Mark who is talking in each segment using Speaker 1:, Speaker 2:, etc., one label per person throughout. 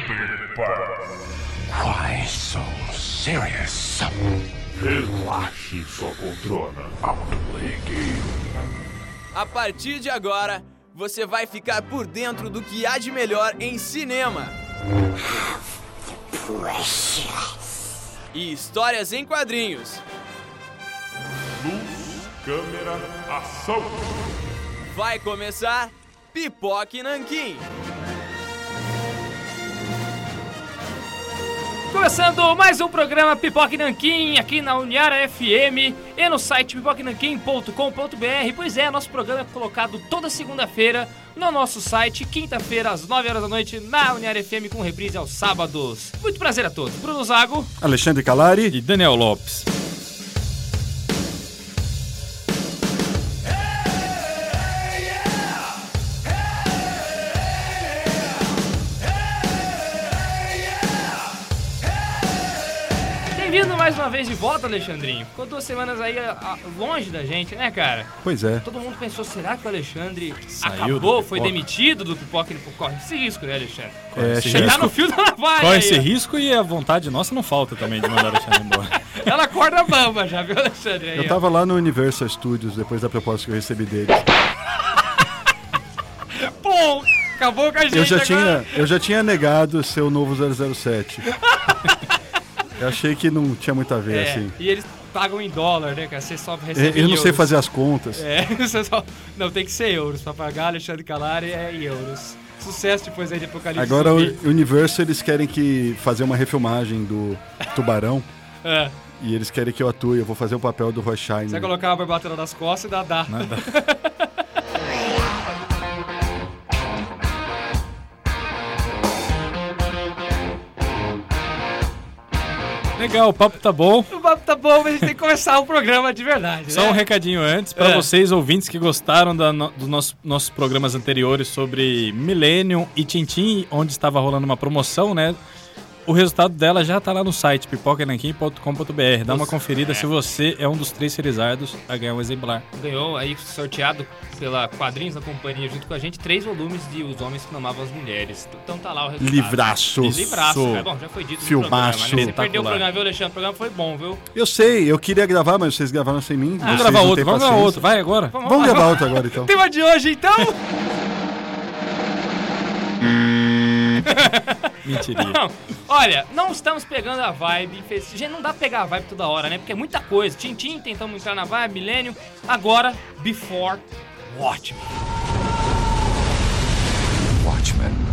Speaker 1: Why so serious?
Speaker 2: Relaxe sua poltrona.
Speaker 1: Outlegue.
Speaker 3: A partir de agora, você vai ficar por dentro do que há de melhor em cinema.
Speaker 1: Precious.
Speaker 3: E histórias em quadrinhos.
Speaker 2: Luz, câmera, ação.
Speaker 3: Vai começar Pipoca e Nanquim.
Speaker 4: Começando mais um programa Pipoca e Nanquim aqui na Uniara FM e no site pipoquenanquim.com.br. Pois é, nosso programa é colocado toda segunda-feira no nosso site, quinta-feira às 9 horas da noite na Uniara FM com reprise aos sábados. Muito prazer a todos. Bruno Zago,
Speaker 5: Alexandre Calari
Speaker 6: e Daniel Lopes.
Speaker 4: Bem-vindo mais uma vez de volta, Alexandrinho. Ficou 2 semanas aí longe da gente, né, cara?
Speaker 5: Pois é.
Speaker 4: Todo mundo pensou, será que o Alexandre
Speaker 6: Saiu
Speaker 4: acabou,
Speaker 6: do
Speaker 4: foi
Speaker 6: Pipoca?
Speaker 4: demitido do Pipoca? Ele corre esse risco, né, Alexandre?
Speaker 6: Esse
Speaker 4: Você tá
Speaker 6: risco,
Speaker 4: no fio da navalha
Speaker 6: corre
Speaker 4: aí,
Speaker 6: esse
Speaker 4: ó.
Speaker 6: risco e a vontade nossa não falta também de mandar o Alexandre embora.
Speaker 4: Ela acorda bamba já, viu, Alexandre? Aí,
Speaker 5: Eu tava lá no Universal Studios depois da proposta que eu recebi deles.
Speaker 4: ó. Pô, acabou com a gente
Speaker 5: Eu já tinha negado ser o novo 007. Eu achei que não tinha muito a ver, assim.
Speaker 4: E eles pagam em dólar, né, cara? Você só recebe
Speaker 5: Eu não sei
Speaker 4: euros.
Speaker 5: fazer as contas.
Speaker 4: Você só... Não, tem que ser euros. Pra pagar Alexandre Calari é euros. Sucesso depois aí de Apocalipse.
Speaker 5: Agora o
Speaker 4: Zumbi.
Speaker 5: Universal, eles querem fazer uma refilmagem do Tubarão.
Speaker 4: É.
Speaker 5: E eles querem que eu atue. Eu vou fazer o papel do Rothschild.
Speaker 4: Você vai colocar uma barbatana nas costas e dá.
Speaker 6: Nada. Legal, o papo tá bom.
Speaker 4: O papo tá bom, mas a gente tem que começar o programa de verdade,
Speaker 6: Só
Speaker 4: né?
Speaker 6: um recadinho antes, para
Speaker 4: É.
Speaker 6: vocês ouvintes que gostaram dos nossos programas anteriores sobre Millennium e Tintin, onde estava rolando uma promoção, né? O resultado dela já tá lá no site, pipoquenanquim.com.br. Dá uma conferida se você é um dos 3 felizardos a ganhar um exemplar.
Speaker 4: Ganhou aí, sorteado pela Quadrinhos da Companhia, junto com a gente, 3 volumes de Os Homens que Amavam as Mulheres. Então tá lá o resultado.
Speaker 5: Livraço.
Speaker 4: Livraço, cara. Bom, já foi dito no
Speaker 5: Filmaço.
Speaker 4: programa, né? Você perdeu o
Speaker 6: Espetacular.
Speaker 4: programa, viu, Alexandre? O programa foi bom, viu?
Speaker 5: Eu sei, eu queria gravar, mas vocês gravaram sem mim.
Speaker 6: Vamos
Speaker 5: Vocês
Speaker 6: gravar
Speaker 5: não
Speaker 6: outro,
Speaker 5: têm
Speaker 6: vamos gravar
Speaker 5: paciência.
Speaker 6: outro. Vai agora.
Speaker 5: Vamos gravar outro agora, então.
Speaker 4: Tema de hoje, então?
Speaker 6: Mentirinha.
Speaker 4: Não, olha, não estamos pegando a vibe. Gente, não dá pra pegar a vibe toda hora, né? Porque é muita coisa. Tintin, tentamos entrar na vibe, Millennium. Agora, Before Watchmen.
Speaker 1: Watchmen.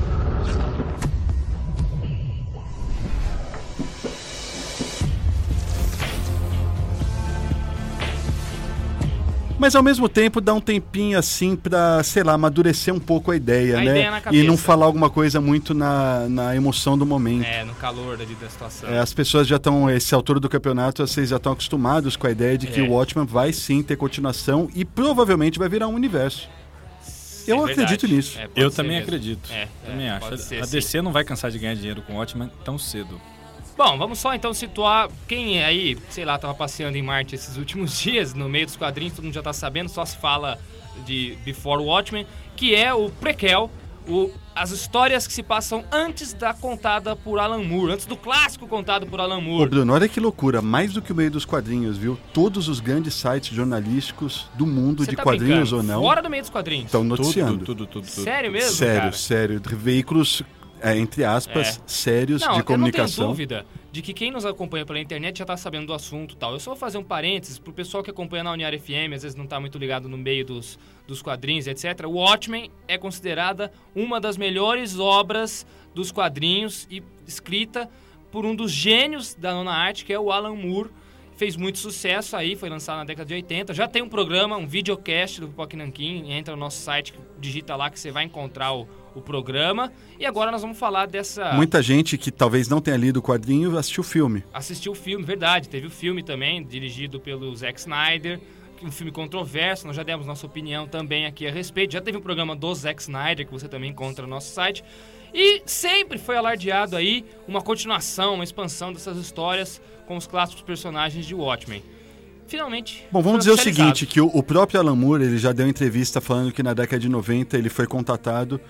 Speaker 5: Mas ao mesmo tempo dá um tempinho assim pra, sei lá, amadurecer um pouco a ideia,
Speaker 4: A
Speaker 5: né?
Speaker 4: ideia na cabeça.
Speaker 5: E não falar alguma coisa muito na emoção do momento.
Speaker 4: É, no calor da situação.
Speaker 5: As pessoas já estão, essa altura do campeonato, vocês já estão acostumados com a ideia de que
Speaker 4: É.
Speaker 5: o Watchmen vai sim ter continuação e provavelmente vai virar um universo. Eu
Speaker 4: É verdade.
Speaker 5: acredito nisso.
Speaker 4: É, pode
Speaker 6: Eu
Speaker 4: ser
Speaker 6: também
Speaker 4: mesmo.
Speaker 6: acredito. Também acho.
Speaker 4: pode ser,
Speaker 6: A
Speaker 4: sim.
Speaker 6: DC não vai cansar de ganhar dinheiro com o Watchmen tão cedo.
Speaker 4: Bom, vamos só então situar quem aí, sei lá, tava passeando em Marte esses últimos dias, no meio dos quadrinhos, todo mundo já tá sabendo, só se fala de Before Watchmen, que é o prequel, as histórias que se passam antes da contada por Alan Moore, antes do clássico contado por Alan
Speaker 5: Ô
Speaker 4: Moore.
Speaker 5: Bruno, olha que loucura, mais do que o meio dos quadrinhos, viu? Todos os grandes sites jornalísticos do mundo,
Speaker 4: Você
Speaker 5: de
Speaker 4: tá
Speaker 5: quadrinhos
Speaker 4: brincando?
Speaker 5: ou não,
Speaker 4: Fora do meio dos quadrinhos.
Speaker 5: estão noticiando.
Speaker 6: Tudo.
Speaker 4: Sério mesmo,
Speaker 5: Sério,
Speaker 4: cara?
Speaker 5: sério. Veículos, entre aspas, sérios
Speaker 4: Não,
Speaker 5: de
Speaker 4: eu
Speaker 5: comunicação.
Speaker 4: não tenho dúvida de que quem nos acompanha pela internet já tá sabendo do assunto e tal. Eu só vou fazer um parênteses pro pessoal que acompanha na Uniara FM, às vezes não tá muito ligado no meio dos quadrinhos, etc. O Watchmen é considerada uma das melhores obras dos quadrinhos e escrita por um dos gênios da nona arte, que é o Alan Moore. Fez muito sucesso aí, foi lançado na década de 80. Já tem um programa, um videocast do Pipoca e Nanquim. Entra no nosso site, digita lá que você vai encontrar o programa. E agora nós vamos falar dessa...
Speaker 5: Muita gente que talvez não tenha lido o quadrinho assistiu o filme.
Speaker 4: Assistiu o filme, verdade. Teve o filme também, dirigido pelo Zack Snyder. Um filme controverso, nós já demos nossa opinião também aqui a respeito. Já teve um programa do Zack Snyder, que você também encontra no nosso site. E sempre foi alardeado aí uma continuação, uma expansão dessas histórias com os clássicos personagens de Watchmen. Finalmente.
Speaker 5: Bom, vamos
Speaker 4: foi
Speaker 5: dizer o
Speaker 4: oficializado.
Speaker 5: seguinte, que o próprio Alan Moore, ele já deu entrevista falando que na década de 90 ele foi contatado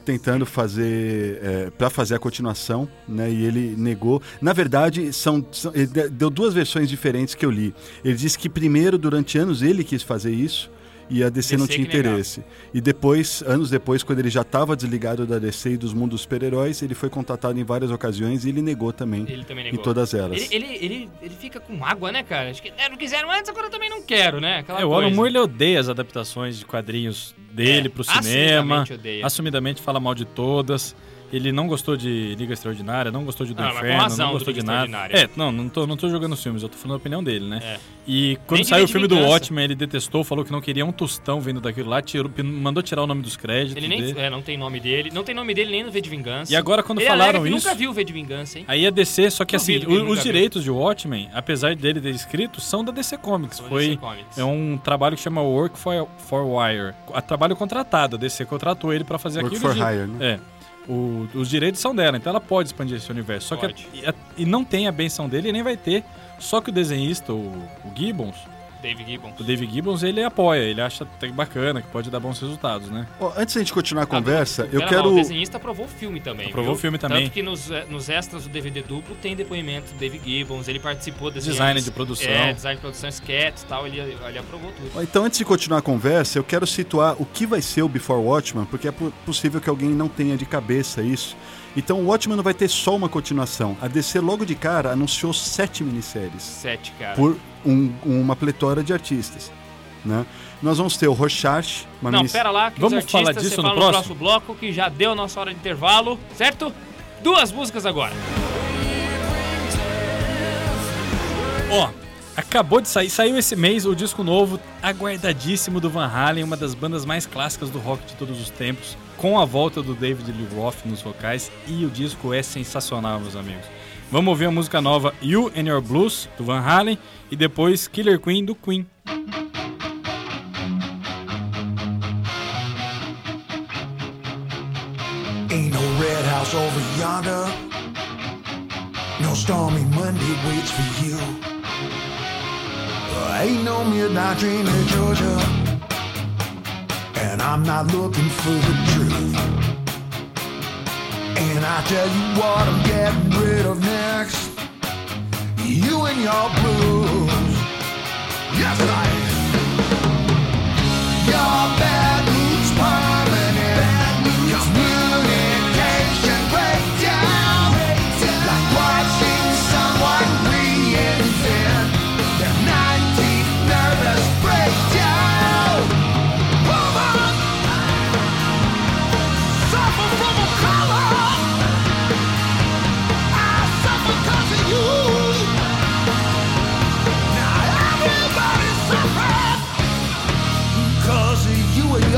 Speaker 5: tentando fazer para fazer a continuação, né? E ele negou. Na verdade, ele deu 2 versões diferentes que eu li. Ele disse que primeiro, durante anos, ele quis fazer isso e a DC não tinha interesse. E depois, anos depois, quando ele já estava desligado da DC e dos mundos super-heróis, ele foi contatado em várias ocasiões e ele negou também.
Speaker 4: Ele também negou.
Speaker 5: Em todas elas.
Speaker 4: Ele fica com água, né, cara? Acho que não quiseram antes, agora eu também não quero, né? Aquela
Speaker 6: O
Speaker 4: coisa.
Speaker 6: Alan Moore, ele odeia as adaptações de quadrinhos dele pro cinema.
Speaker 4: Assumidamente odeia.
Speaker 6: Assumidamente fala mal de todas. Ele não gostou de Liga Extraordinária, não gostou de Do
Speaker 4: mas com
Speaker 6: Inferno,
Speaker 4: razão
Speaker 6: não gostou
Speaker 4: do
Speaker 6: de
Speaker 4: Liga
Speaker 6: nada.
Speaker 4: Extraordinária.
Speaker 6: Não tô jogando os filmes, eu tô falando a opinião dele, né?
Speaker 4: É.
Speaker 6: E quando
Speaker 4: Nem de
Speaker 6: saiu o
Speaker 4: V de
Speaker 6: filme do
Speaker 4: Vingança.
Speaker 6: Watchmen, ele detestou, falou que não queria um tostão vendo daquilo lá, mandou tirar o nome dos créditos
Speaker 4: Ele nem
Speaker 6: dele.
Speaker 4: não tem nome dele. Não tem nome dele nem no V de Vingança.
Speaker 6: E agora quando
Speaker 4: ele
Speaker 6: falaram
Speaker 4: alega que
Speaker 6: isso...
Speaker 4: nunca viu o V de Vingança, hein?
Speaker 6: Aí a DC, só que assim,
Speaker 4: Duvido que ele
Speaker 6: os
Speaker 4: nunca
Speaker 6: direitos de Watchmen, apesar dele ter escrito, são da DC Comics.
Speaker 4: São da
Speaker 6: Foi
Speaker 4: DC Comics.
Speaker 6: É um trabalho que chama Work for Wire. Trabalho contratado, a DC contratou ele pra fazer
Speaker 5: Work
Speaker 6: aquilo.
Speaker 5: for Hire, né?
Speaker 6: Os direitos são dela, então ela pode expandir esse universo. Só
Speaker 4: Pode.
Speaker 6: que e não tem a benção dele e nem vai ter. Só que o desenhista, o Gibbons,
Speaker 4: Dave
Speaker 6: o Dave Gibbons, ele apoia, ele acha até bacana, que pode dar bons resultados, né?
Speaker 5: Ó, antes da gente continuar a conversa, eu
Speaker 4: Pera
Speaker 5: quero...
Speaker 4: lá, o desenhista aprovou o filme também.
Speaker 6: Aprovou
Speaker 4: viu?
Speaker 6: o filme também.
Speaker 4: Tanto que nos extras do DVD duplo tem depoimento do Dave Gibbons, ele participou desse
Speaker 6: Design de produção.
Speaker 4: design de produção, sketches e tal, ele aprovou tudo.
Speaker 5: Ó, então, antes de continuar a conversa, eu quero situar o que vai ser o Before Watchmen, porque é possível que alguém não tenha de cabeça isso. Então, o Watchmen não vai ter só uma continuação. A DC, logo de cara, anunciou 7 minisséries.
Speaker 4: 7, cara.
Speaker 5: Por uma pletora de artistas, né? Nós vamos ter o Rorschach,
Speaker 4: Não, pera lá, que
Speaker 6: Vamos
Speaker 4: os
Speaker 6: falar
Speaker 4: artistas
Speaker 6: disso
Speaker 4: você
Speaker 6: no
Speaker 4: fala
Speaker 6: próximo?
Speaker 4: bloco, que já deu a nossa hora de intervalo, certo? 2 músicas agora.
Speaker 6: Ó, acabou de saiu esse mês o disco novo, aguardadíssimo do Van Halen, uma das bandas mais clássicas do rock de todos os tempos, com a volta do David Lee Roth nos vocais, e o disco é sensacional, meus amigos. Vamos ouvir a música nova You and Your Blues, do Van Halen, e depois Killer Queen, do Queen.
Speaker 7: Ain't no red house over yonder. No stormy Monday waits for you. Ain't no midnight train to Georgia. And I'm not looking for the truth. And I tell you what I'm getting rid of next. You and your blues. Yes, I am. Your bad news permanent. Communication breakdown. Like watching someone reinvent their 19th nervous breakdown. Woman, suffer from a color. I suffer 'cause of you. Now everybody's suffering 'cause of you and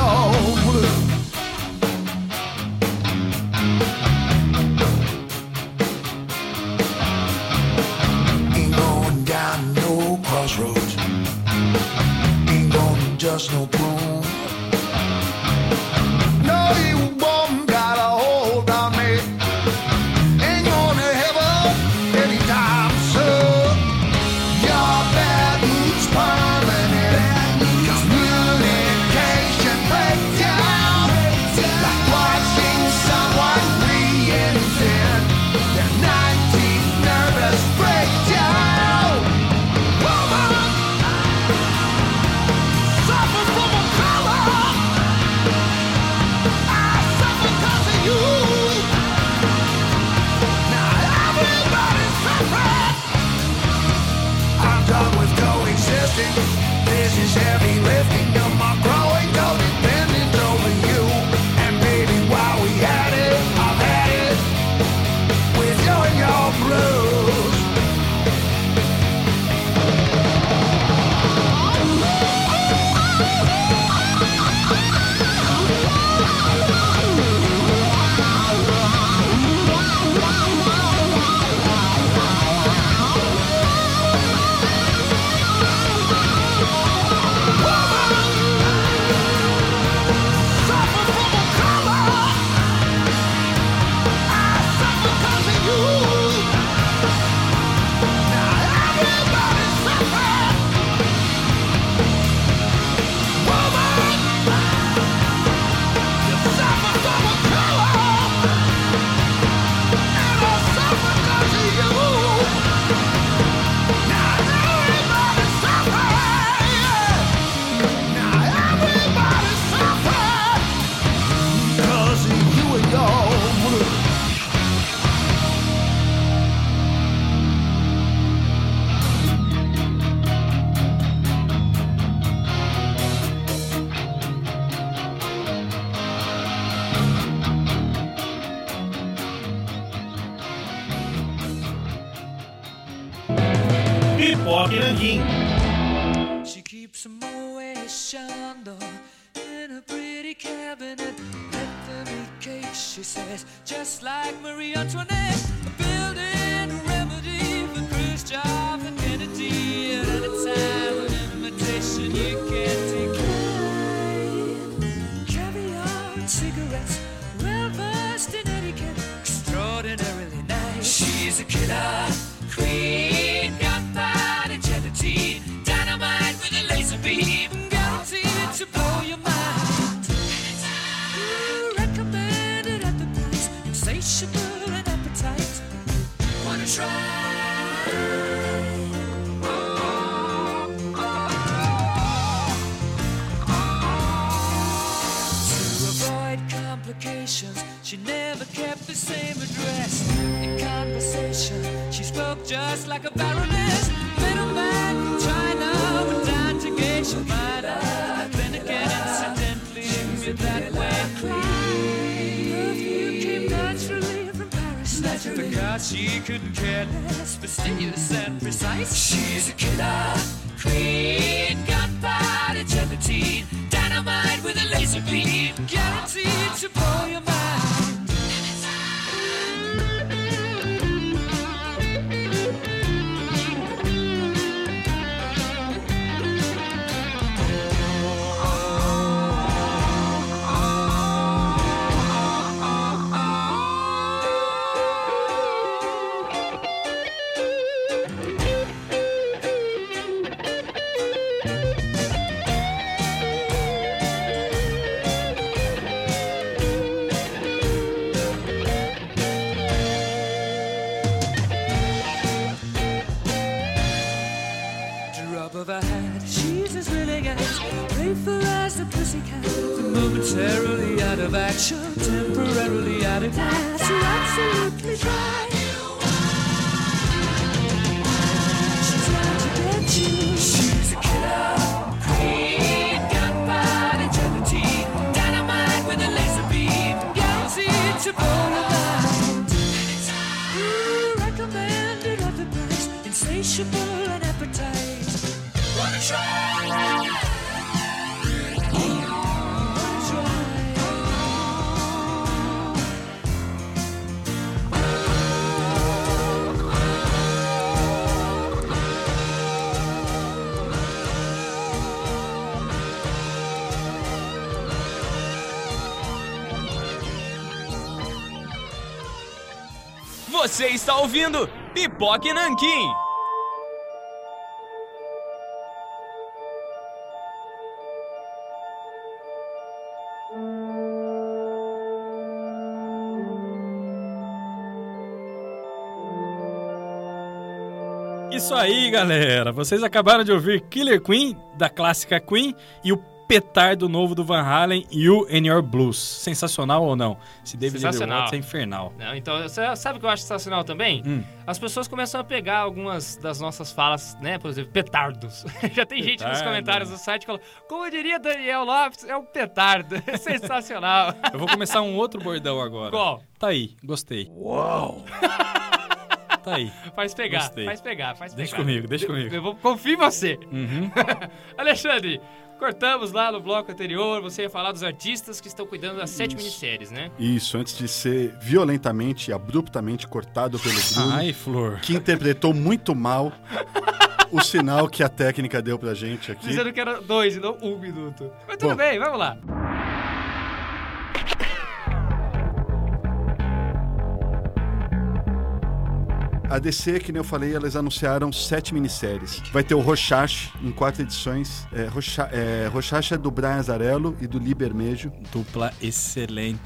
Speaker 8: Pipoca e Nanquim.
Speaker 9: She keeps a Moet Chandon in a pretty cabinet. Let them eat cake, she says, just like Marie Antoinette. Building a remedy for Khrushchev and Kennedy. At any time, an invitation you can't decline. Caviar and cigarettes, well versed in etiquette, extraordinarily nice. She's a killer queen, gunpowder, gelatine, dynamite with a laser beam, guaranteed to blow your mind. Recommended at the price, insatiable and appetite. Wanna try? She never kept the same address. In conversation, she spoke just like a baroness. Middleman from China went down to Geisha Minor. Then again, incidentally, with that way perfume came naturally from Paris. Because she couldn't care less, fastidious and precise. She's a killer queen, gunpowder, gelatine, dynamite with a laser beam, guaranteed to blow your mind. Momentarily out of action, temporarily out of gas. You're absolutely right. She's out to get you. She's a killer queen, gunpowder, gelatine, dynamite with a laser beam, guaranteed to blow your mind. Recommended at the price, insatiable and appetite. Wanna try?
Speaker 3: Você está ouvindo Pipoca e Nanquim.
Speaker 6: Isso aí, galera. Vocês acabaram de ouvir Killer Queen, da clássica Queen, e o petardo novo do Van Halen, You and Your Blues. Sensacional ou não? Esse David Lee Roth é infernal.
Speaker 4: Não, então, você sabe o que eu acho sensacional também? As pessoas começam a pegar algumas das nossas falas, né? Por exemplo, petardos. Já tem gente nos comentários do site que fala, como diria Daniel Lopes, é um petardo. É sensacional.
Speaker 6: Eu vou começar um outro bordão agora.
Speaker 4: Qual?
Speaker 6: Tá aí, gostei.
Speaker 1: Uau!
Speaker 6: Tá aí.
Speaker 4: Faz pegar,
Speaker 6: Gostei.
Speaker 4: faz pegar.
Speaker 6: Deixa comigo.
Speaker 4: Eu confio em você. Alexandre, cortamos lá no bloco anterior, você ia falar dos artistas que estão cuidando das 7 minisséries, né?
Speaker 5: Isso, antes de ser violentamente e abruptamente cortado pelo Bruno,
Speaker 6: Ai, Flor.
Speaker 5: que interpretou muito mal o sinal que a técnica deu pra gente aqui.
Speaker 4: Dizendo que era 2 e não 1 minuto. Mas tudo
Speaker 5: Bom.
Speaker 4: bem, vamos lá.
Speaker 5: A DC, que nem eu falei, elas anunciaram 7 minisséries. Vai ter o Rorschach em 4 edições. Rorschach é do Brian Azzarello e do Lee Bermejo.
Speaker 6: Dupla excelente.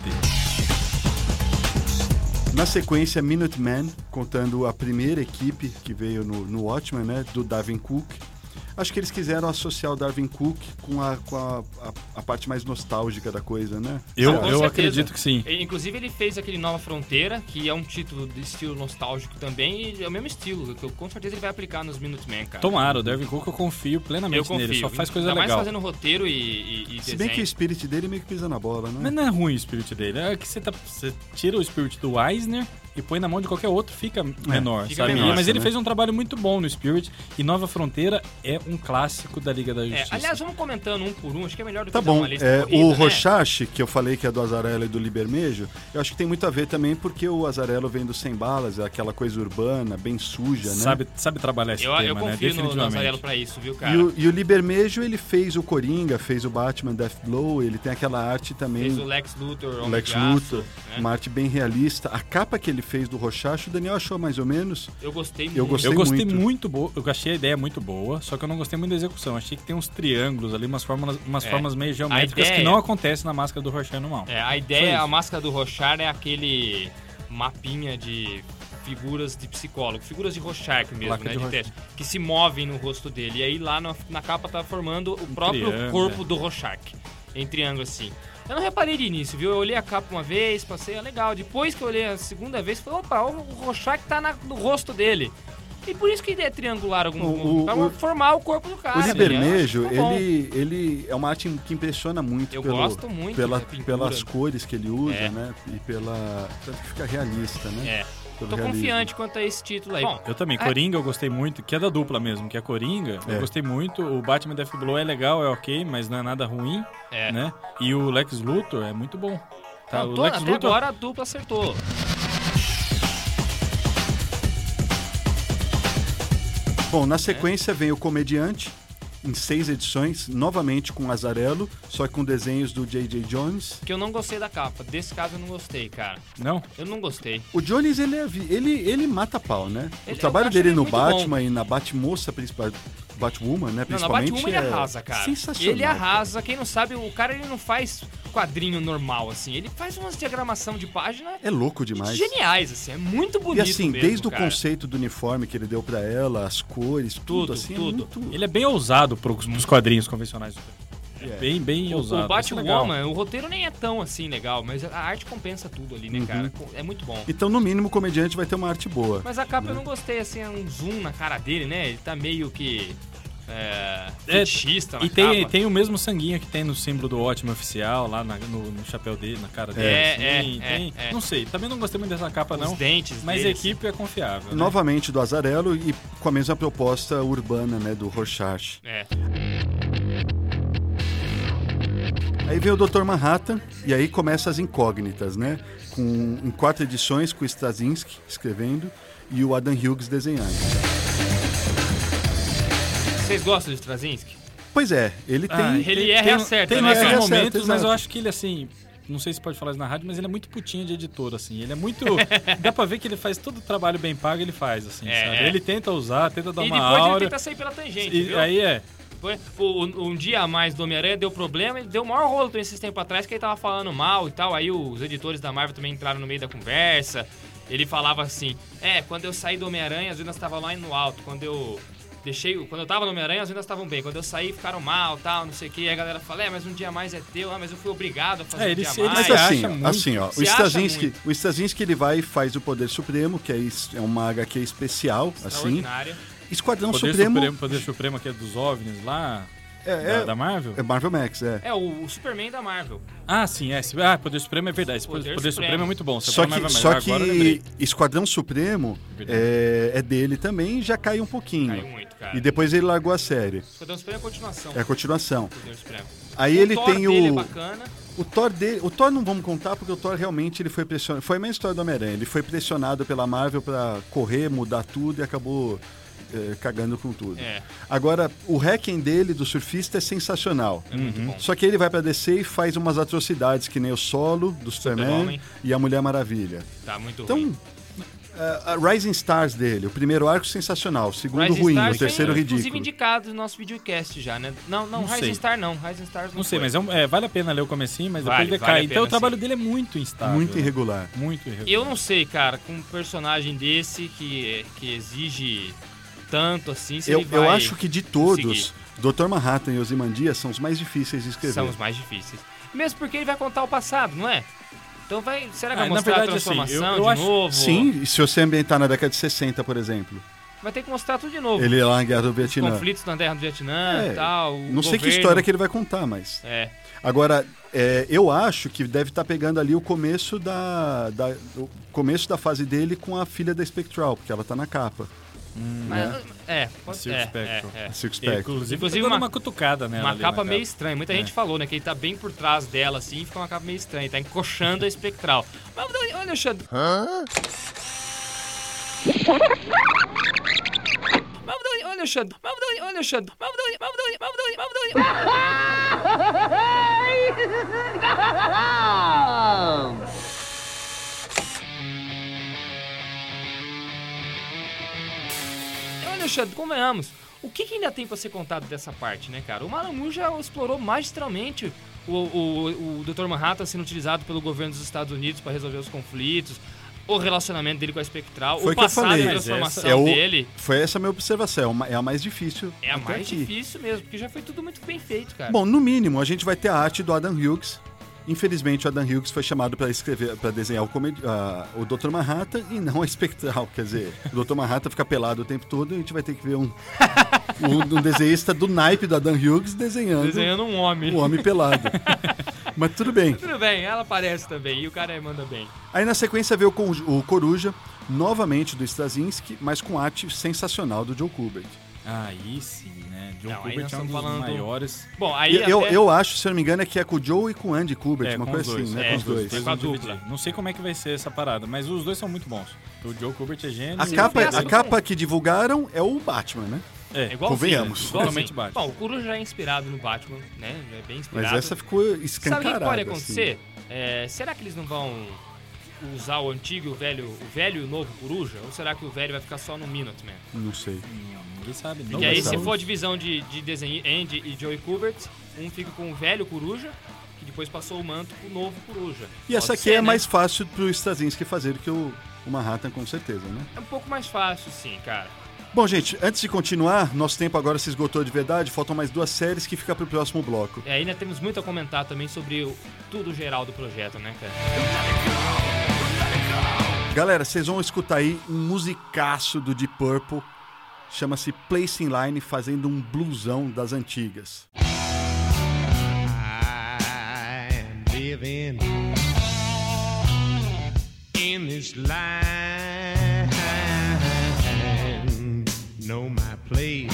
Speaker 5: Na sequência, Minutemen, contando a primeira equipe que veio no Watchmen, né, do Darwin Cook. Acho que eles quiseram associar o Darwin Cook com a parte mais nostálgica da coisa, né?
Speaker 6: Eu acredito que sim.
Speaker 4: Inclusive, ele fez aquele Nova Fronteira, que é um título de estilo nostálgico também, e é o mesmo estilo, que com certeza ele vai aplicar nos Minutemen, cara.
Speaker 6: Tomara, o Darwin Cook eu confio plenamente nele, só faz coisa legal.
Speaker 4: Mais fazendo roteiro e
Speaker 5: Se
Speaker 4: desenho.
Speaker 5: bem que o spirit dele meio que pisa na bola, né?
Speaker 6: Mas não é ruim o spirit dele, é que você tira o spirit do Eisner e põe na mão de qualquer outro, fica menor,
Speaker 4: fica
Speaker 6: sabe?
Speaker 4: menor,
Speaker 6: Mas ele
Speaker 5: né?
Speaker 6: fez um trabalho muito bom no Spirit, e Nova Fronteira é um clássico da Liga da Justiça.
Speaker 4: Aliás, vamos comentando um por um, acho que é melhor do que
Speaker 5: Tá
Speaker 4: dar
Speaker 5: bom,
Speaker 4: uma lista corrida,
Speaker 5: o
Speaker 4: né?
Speaker 5: Rorschach, que eu falei que é do Azzarello e do Libermejo, eu acho que tem muito a ver também porque o Azzarello vem do Sem Balas, é aquela coisa urbana, bem suja, né?
Speaker 6: Sabe trabalhar esse
Speaker 4: Eu
Speaker 6: tema, né?
Speaker 4: confio no
Speaker 6: Definitivamente.
Speaker 4: Azzarello pra isso, viu, cara?
Speaker 5: E o Libermejo, ele fez o Coringa, fez o Batman Deathblow, ele tem aquela arte também...
Speaker 4: Fez o Lex Luthor,
Speaker 5: o
Speaker 4: Homem
Speaker 5: Lex
Speaker 4: de Aço,
Speaker 5: Luthor,
Speaker 4: né?
Speaker 5: uma arte bem realista. A capa que ele fez do Rorschach, o Daniel achou mais ou menos.
Speaker 4: Eu gostei muito.
Speaker 5: Eu gostei
Speaker 6: Eu gostei
Speaker 5: muito.
Speaker 6: muito boa, eu achei a ideia muito boa, só que eu não gostei muito da execução. Achei que tem uns triângulos ali, umas formas meio geométricas
Speaker 4: ideia-
Speaker 6: que não acontecem na máscara do Rorschach normal.
Speaker 4: A
Speaker 6: Só
Speaker 4: ideia,
Speaker 6: isso.
Speaker 4: a máscara do Rorschach é aquele mapinha de figuras de psicólogo, figuras de Rorschach mesmo,
Speaker 5: Placa
Speaker 4: né,
Speaker 5: de
Speaker 4: de
Speaker 5: Rorschach.
Speaker 4: teste, que se movem no rosto dele. E aí lá na capa tá formando o próprio
Speaker 6: triângulo,
Speaker 4: corpo do Rorschach, em triângulo assim. Eu não reparei de início, viu? Eu olhei a capa uma vez, passei, legal. Depois que eu olhei a segunda vez, falei, opa, o Rorschach tá no rosto dele. E por isso que ele é triangular pra formar o corpo do cara.
Speaker 5: O Libermejo,
Speaker 4: Tá bom.
Speaker 5: ele é uma arte que impressiona muito.
Speaker 4: Eu gosto muito da pintura.
Speaker 5: pelas cores que ele usa,
Speaker 4: É.
Speaker 5: né? E tanto que fica realista, né?
Speaker 4: É.
Speaker 5: Pelo
Speaker 4: Tô
Speaker 5: realismo.
Speaker 4: confiante quanto a esse título aí. Bom,
Speaker 6: Eu também, Coringa eu gostei muito, que é da dupla mesmo, que é Coringa, eu gostei muito. O Batman Deathblow é legal, é ok, mas não é nada ruim, né? E o Lex Luthor é muito bom. Tá? O Lex
Speaker 4: até
Speaker 6: Luthor
Speaker 4: agora a dupla acertou.
Speaker 5: Bom, na sequência vem o Comediante, em 6 edições, novamente com Azzarello, só que com desenhos do J.J. Jones.
Speaker 4: Que eu não gostei da capa. Desse caso eu não gostei, cara.
Speaker 6: Não?
Speaker 4: Eu não gostei.
Speaker 5: O Jones, ele mata pau, né?
Speaker 4: Eu
Speaker 5: O trabalho
Speaker 4: acho
Speaker 5: dele
Speaker 4: ele
Speaker 5: no
Speaker 4: muito
Speaker 5: Batman e na Batmoça, Batwoman, né?
Speaker 4: Não, na
Speaker 5: Principalmente,
Speaker 4: Batwoman ele arrasa, cara.
Speaker 5: sensacional.
Speaker 4: Ele arrasa. Quem não sabe, o cara ele não faz quadrinho normal, assim. Ele faz umas diagramação de página
Speaker 5: É louco demais.
Speaker 4: geniais, assim. É muito bonito
Speaker 5: E assim,
Speaker 4: mesmo,
Speaker 5: desde
Speaker 4: cara.
Speaker 5: o conceito do uniforme que ele deu pra ela, as cores, tudo assim,
Speaker 4: tudo.
Speaker 5: é muito...
Speaker 6: Ele é bem ousado pros quadrinhos convencionais. É bem ousado.
Speaker 4: O
Speaker 6: Isso é legal.
Speaker 4: Batwoman, o roteiro nem é tão assim legal, mas a arte compensa tudo ali, né, cara? É muito bom.
Speaker 5: Então, no mínimo, o Comediante vai ter uma arte boa.
Speaker 4: Mas a capa eu não gostei, assim, é um zoom na cara dele, né? Ele tá meio que... fetichista na
Speaker 6: E
Speaker 4: capa.
Speaker 6: tem o mesmo sanguinho que tem no símbolo do Ótimo oficial, lá no chapéu dele, na cara dele. Tem. Não sei, também não gostei muito dessa capa,
Speaker 4: Os
Speaker 6: não.
Speaker 4: dentes
Speaker 6: Mas a
Speaker 4: dele,
Speaker 6: equipe é confiável. Né?
Speaker 5: Novamente do Azzarello e com a mesma proposta urbana, né, do Rorschach. Aí vem o Dr. Manhattan e aí começa as incógnitas, né? Em 4 edições com o Straczynski escrevendo e o Adam Hughes desenhando.
Speaker 4: Vocês gostam de Straczynski?
Speaker 5: Pois é, ele tem...
Speaker 4: Ele erra e acerta,
Speaker 6: Tem
Speaker 4: né,
Speaker 6: nossos
Speaker 4: cara?
Speaker 6: momentos, mas
Speaker 5: exato.
Speaker 6: eu acho que ele, assim... Não sei se pode falar isso na rádio, mas ele é muito putinha de editor, assim. Ele é muito... Dá pra ver que ele faz todo o trabalho bem pago, ele faz, assim, sabe? Ele tenta usar, tenta dar
Speaker 4: E
Speaker 6: uma
Speaker 4: depois ele
Speaker 6: aura.
Speaker 4: tenta sair pela tangente,
Speaker 6: E
Speaker 4: viu?
Speaker 6: aí
Speaker 4: Um dia a mais do Homem-Aranha deu problema, ele deu o maior rolo esses tempos atrás, que ele tava falando mal e tal, aí os editores da Marvel também entraram no meio da conversa, ele falava assim, quando eu saí do Homem-Aranha as vendas estavam lá no alto, quando eu tava no Homem-Aranha as vendas estavam bem, quando eu saí ficaram mal, tal, não sei o que, aí a galera fala, mas um dia a mais é teu, mas eu fui obrigado a fazer um dia a mais.
Speaker 5: Mas
Speaker 6: se
Speaker 5: assim,
Speaker 6: acha muito.
Speaker 5: o
Speaker 4: Se acha
Speaker 5: Straczynski ele vai e faz o Poder Supremo, que é uma HQ especial, assim.
Speaker 4: Extraordinária.
Speaker 5: Esquadrão Supremo...
Speaker 6: Poder Supremo aqui é dos OVNIs lá, da Marvel?
Speaker 5: É Marvel Max,
Speaker 4: É o Superman da Marvel.
Speaker 6: Ah, sim, Poder Supremo é verdade. Poder Supremo é muito bom. Você
Speaker 5: Só
Speaker 6: fala, mas
Speaker 5: que
Speaker 6: agora eu lembrei.
Speaker 5: Esquadrão Supremo é dele também e já caiu um pouquinho.
Speaker 4: Caiu muito, cara.
Speaker 5: E depois ele largou a série.
Speaker 4: Esquadrão Supremo é a continuação.
Speaker 5: É a continuação.
Speaker 4: do Poder Supremo.
Speaker 5: Aí
Speaker 4: O
Speaker 5: ele
Speaker 4: Thor
Speaker 5: tem
Speaker 4: dele é
Speaker 5: o...
Speaker 4: bacana.
Speaker 5: O Thor não vamos contar, porque o Thor realmente ele foi pressionado. Foi a mesma história do Homem-Aranha. Ele foi pressionado pela Marvel pra correr, mudar tudo e acabou cagando com tudo. Agora, o hacking dele, do surfista, é sensacional.
Speaker 4: É muito bom.
Speaker 5: Só que ele vai pra DC e faz umas atrocidades, que nem o Solo, do Superman
Speaker 4: Super-Homem.
Speaker 5: e a Mulher Maravilha.
Speaker 4: Tá muito
Speaker 5: Então,
Speaker 4: ruim.
Speaker 5: a Rising Stars dele, o primeiro arco sensacional, o segundo
Speaker 4: Rising
Speaker 5: ruim,
Speaker 4: Stars
Speaker 5: o terceiro
Speaker 4: foi,
Speaker 5: ridículo.
Speaker 4: inclusive indicado no nosso videocast já, né? Não, Rising
Speaker 6: sei.
Speaker 4: Star não. Rising Stars
Speaker 6: Não sei,
Speaker 4: foi.
Speaker 6: mas vale a pena ler o comecinho, mas depois
Speaker 4: Vale
Speaker 6: ele
Speaker 4: a
Speaker 6: decai.
Speaker 4: pena,
Speaker 6: Então o trabalho
Speaker 4: sim.
Speaker 6: dele é muito instável.
Speaker 5: Muito
Speaker 6: né?
Speaker 5: irregular.
Speaker 6: Muito irregular.
Speaker 4: Eu não sei, cara, com um personagem desse que exige tanto assim, se ele vai
Speaker 5: Eu acho que de todos,
Speaker 4: conseguir.
Speaker 5: Dr. Manhattan e Ozymandias são os mais difíceis de escrever.
Speaker 4: São os mais difíceis. Mesmo porque ele vai contar o passado, não é? Então será que vai
Speaker 6: na
Speaker 4: mostrar
Speaker 6: verdade,
Speaker 4: a transformação
Speaker 6: assim, eu
Speaker 4: de
Speaker 6: acho-
Speaker 4: novo?
Speaker 5: Sim, e se você ambientar na década de 60, por exemplo.
Speaker 4: Vai ter que mostrar tudo de novo.
Speaker 5: Ele lá na Guerra do
Speaker 4: Os
Speaker 5: Vietnã.
Speaker 4: conflitos na Guerra do Vietnã e tal.
Speaker 5: Não sei que história que ele vai contar, mas... Agora, eu acho que deve estar pegando ali o começo o começo da fase dele com a filha da Spectral, porque ela tá na capa.
Speaker 4: Pode
Speaker 6: Silk Spectral.
Speaker 5: Silk Spectral.
Speaker 6: Inclusive uma cutucada nela.
Speaker 4: Uma
Speaker 6: ali
Speaker 4: capa
Speaker 6: na
Speaker 4: meio estranha. Muita gente falou, né? Que ele tá bem por trás dela, assim, e fica uma capa meio estranha. Ele tá encoxando a Spectral. Mas olha, Alexandre. Olha, Alexandre. Alexandre, convenhamos. O que ainda tem pra ser contado dessa parte, né, cara? O Maramu já explorou magistralmente o Dr. Manhattan sendo utilizado pelo governo dos Estados Unidos pra resolver os conflitos, o relacionamento dele com a Spectral,
Speaker 5: Foi
Speaker 4: o passado e a
Speaker 5: mas
Speaker 4: transformação dele.
Speaker 5: Foi essa a minha observação. É a mais difícil.
Speaker 4: É a
Speaker 5: até
Speaker 4: mais
Speaker 5: aqui.
Speaker 4: difícil mesmo, porque já foi tudo muito bem feito, cara.
Speaker 5: Bom, no mínimo, a gente vai ter a arte do Adam Hughes. Infelizmente, o Adam Hughes foi chamado para desenhar o Dr. Manhattan e não a Spectral. Quer dizer, o Dr. Manhattan fica pelado o tempo todo e a gente vai ter que ver um desenhista do naipe do Adam Hughes desenhando
Speaker 4: um homem.
Speaker 5: Um homem pelado. Mas tudo bem.
Speaker 4: Tudo bem, ela aparece também e o cara manda bem.
Speaker 5: Aí na sequência veio o Coruja, novamente do Straczynski, mas com arte sensacional do Joe Kubert.
Speaker 6: Aí sim, né? Joe
Speaker 4: Não, aí
Speaker 6: Kubert
Speaker 4: nós
Speaker 6: é um dos
Speaker 4: estamos falando-
Speaker 6: maiores.
Speaker 4: Bom, aí
Speaker 5: Eu acho, se eu não me engano, é que é com o Joe e com o Andy Kubert, uma
Speaker 6: com
Speaker 5: coisa
Speaker 6: os dois,
Speaker 5: assim, né?
Speaker 4: é,
Speaker 5: Com os dois.
Speaker 4: com a dupla.
Speaker 6: Não sei como é que vai ser essa parada, mas os dois são muito bons. O Joe Kubert é gênio.
Speaker 5: A
Speaker 6: e
Speaker 5: capa,
Speaker 6: o
Speaker 5: a capa que divulgaram é o Batman, né?
Speaker 6: É,
Speaker 4: igualzinho,
Speaker 5: convenhamos.
Speaker 6: totalmente Batman.
Speaker 4: Bom, o Coruja já é inspirado no Batman, né? Já é bem inspirado.
Speaker 5: Mas essa ficou
Speaker 4: Sabe o
Speaker 5: escancarada.
Speaker 4: que pode
Speaker 5: assim.
Speaker 4: acontecer? Será que eles não vão usar o antigo e o velho e o novo Coruja? Ou será que o velho vai ficar só no Minuteman?
Speaker 5: Não sei.
Speaker 6: Ninguém sabe.
Speaker 4: Porque aí, se
Speaker 5: sabe.
Speaker 4: for divisão de desenho Andy e Joey Kubert, um fica com o velho Coruja, que depois passou o manto pro novo Coruja.
Speaker 5: E essa
Speaker 4: Pode
Speaker 5: aqui
Speaker 4: ser,
Speaker 5: é
Speaker 4: né?
Speaker 5: mais fácil pro Straczynski fazer do que o Manhattan, com certeza, né?
Speaker 4: É um pouco mais fácil, sim, cara.
Speaker 5: Bom, gente, antes de continuar, nosso tempo agora se esgotou de verdade, faltam mais 2 séries que fica pro próximo bloco.
Speaker 4: Ainda temos muito a comentar também sobre tudo geral do projeto, né, cara?
Speaker 5: Galera, vocês vão escutar aí um musicaço do Deep Purple, chama-se Place in Line, fazendo um blusão das antigas.
Speaker 7: I am living in this line, know my place.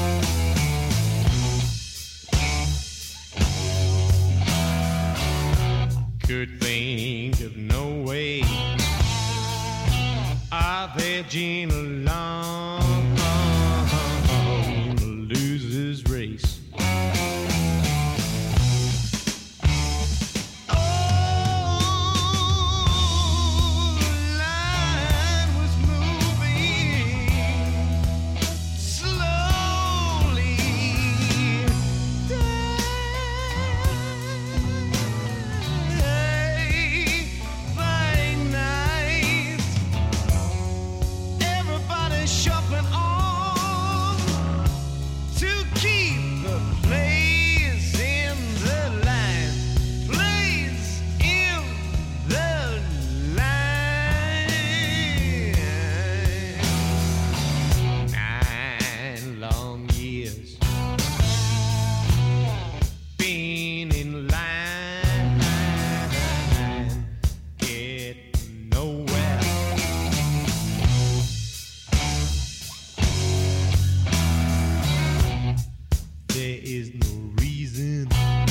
Speaker 7: Could think of no way of edging along the loser's race. Shuffling on to keep the place in the line. Place in the line. 9 long years been in line, get nowhere. There is no reason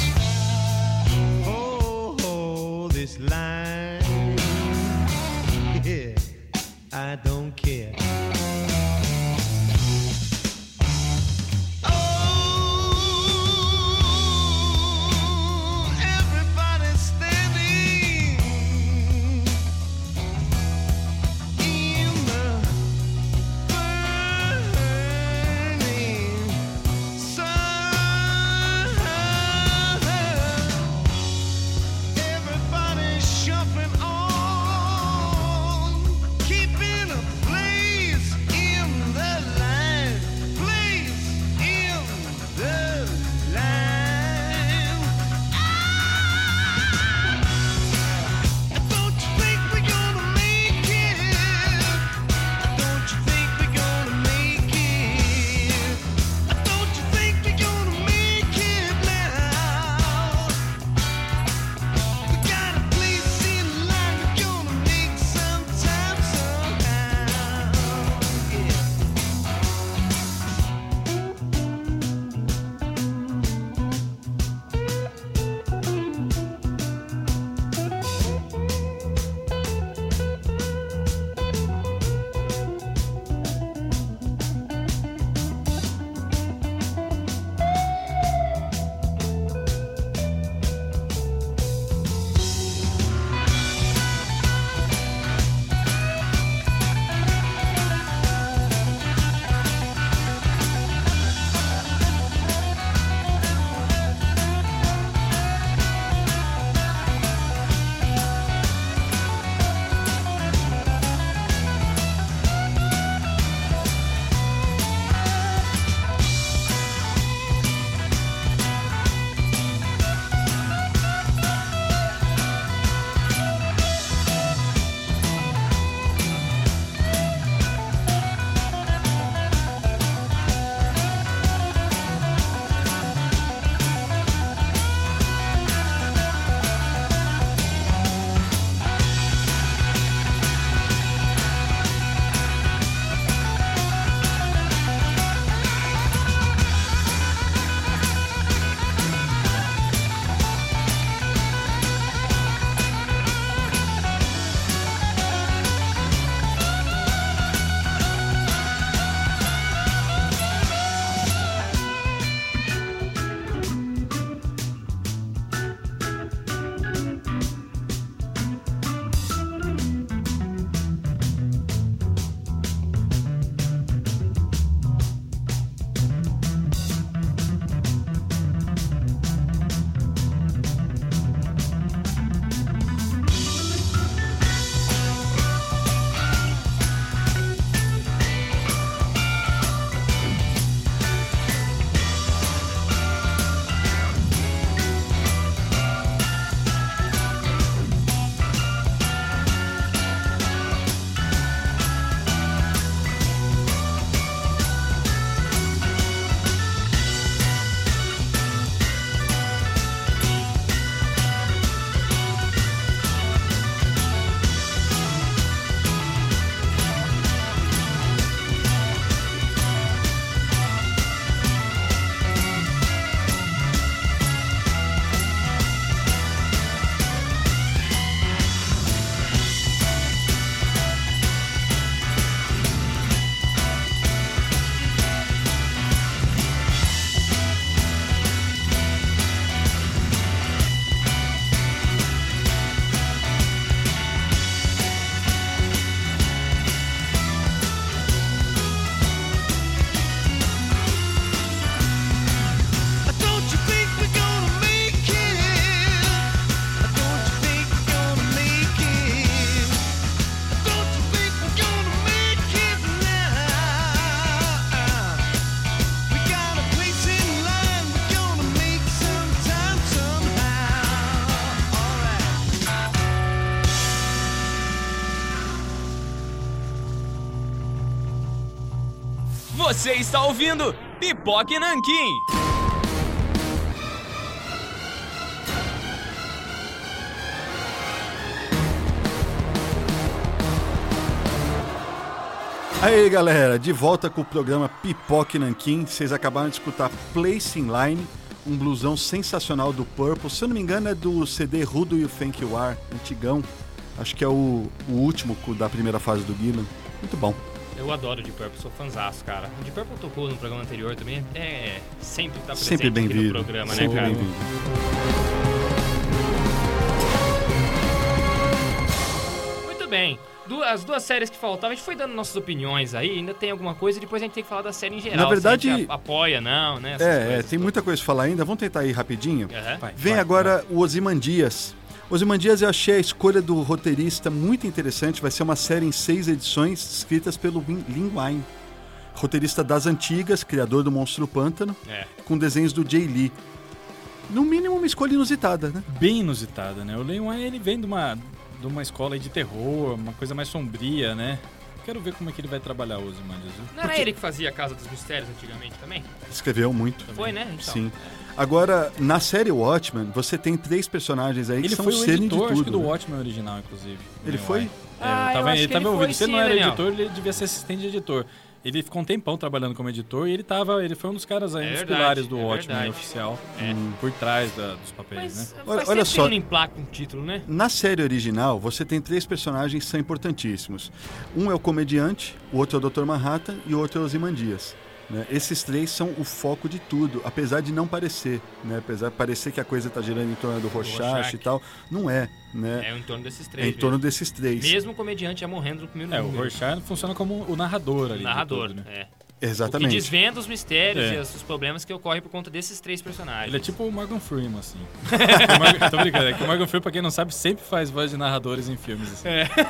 Speaker 7: for this line. Yeah, I don't care. Oh, everybody's standing in the burning sun. Everybody's shuffling on, keeping a place
Speaker 3: Você está ouvindo Pipoca e Nanquim.
Speaker 5: Aí, galera, de volta com o programa Pipoca e Nanquim. Vocês acabaram de escutar Place in Line, um blusão sensacional do Purple. Se eu não me engano, é do CD Who Do You Think You Are, antigão. Acho que é o último da primeira fase do Gillan. Muito bom.
Speaker 4: Eu adoro o Deep Purple, sou fãzaço, cara. O Deep Purple tocou no programa anterior também, sempre tá presente
Speaker 5: sempre bem
Speaker 4: aqui
Speaker 5: vindo.
Speaker 4: no programa,
Speaker 5: Sempre
Speaker 4: né, cara?
Speaker 5: bem-vindo.
Speaker 4: Muito bem. As duas séries que faltavam, a gente foi dando nossas opiniões aí, ainda tem alguma coisa, e depois a gente tem que falar da série em geral.
Speaker 5: Na verdade,
Speaker 4: se a gente apoia, não, né? essas coisas.
Speaker 5: Tem muita coisa pra falar ainda. Vamos tentar ir rapidinho.
Speaker 4: Uhum.
Speaker 5: Vem agora o Ozymandias. Ozymandias, eu achei a escolha do roteirista muito interessante. Vai ser uma série em 6 edições, escritas pelo Lin Wein, roteirista das antigas, criador do Monstro do Pântano, com desenhos do Jay Lee. No mínimo, uma escolha inusitada, né?
Speaker 6: Bem inusitada, né? O Lin Wein, ele vem de uma escola aí de terror, uma coisa mais sombria, né? Quero ver como é que ele vai trabalhar o Ozymandias.
Speaker 4: Não era ele que fazia a Casa dos Mistérios antigamente também?
Speaker 5: Escreveu muito.
Speaker 4: Foi, né? Então.
Speaker 5: Sim. Agora, na série Watchmen, você tem 3 personagens aí que
Speaker 6: Ele
Speaker 5: são
Speaker 6: foi
Speaker 5: o
Speaker 6: o
Speaker 5: cerne de
Speaker 6: editor,
Speaker 5: tudo.
Speaker 6: acho que do
Speaker 5: né?
Speaker 6: Watchmen original, inclusive.
Speaker 5: Ele
Speaker 6: Lin
Speaker 5: foi?
Speaker 6: Wein.
Speaker 4: Ah, eu acho
Speaker 6: ele
Speaker 4: que
Speaker 6: tava
Speaker 4: ele
Speaker 6: ouvindo.
Speaker 4: foi
Speaker 6: Se ele não
Speaker 4: sim,
Speaker 6: era
Speaker 4: Daniel.
Speaker 6: editor, ele devia ser assistente de editor. Ele ficou um tempão trabalhando como editor e ele foi um dos caras aí, um dos
Speaker 4: verdade,
Speaker 6: pilares do
Speaker 4: é
Speaker 6: Watchmen
Speaker 4: verdade.
Speaker 6: oficial, por trás dos papéis,
Speaker 4: Mas
Speaker 6: né?
Speaker 5: Olha
Speaker 4: olha
Speaker 5: só.
Speaker 4: só. Não emplaca um título, né?
Speaker 5: Na série original, você tem 3 personagens que são importantíssimos. Um é o comediante, o outro é o Dr. Manhattan e o outro é o Ozymandias. Né? Esses 3 são o foco de tudo, apesar de não parecer. Né? Apesar de parecer que a coisa está girando em torno do Rorschach e tal, não é. Né?
Speaker 4: É em torno desses 3.
Speaker 5: É em torno desses 3.
Speaker 4: Mesmo o comediante já morrendo no primeiro
Speaker 6: O
Speaker 4: número.
Speaker 6: Rorschach funciona como o narrador ali.
Speaker 4: O
Speaker 6: de
Speaker 4: narrador,
Speaker 6: tudo, né?
Speaker 4: O que
Speaker 5: Exatamente.
Speaker 4: desvenda os mistérios
Speaker 6: É.
Speaker 4: e os problemas que ocorrem por conta desses 3 personagens.
Speaker 6: Ele é tipo o Morgan Freeman, assim. Tô brincando, é que o Morgan Freeman, pra quem não sabe, sempre faz voz de narradores em filmes, assim.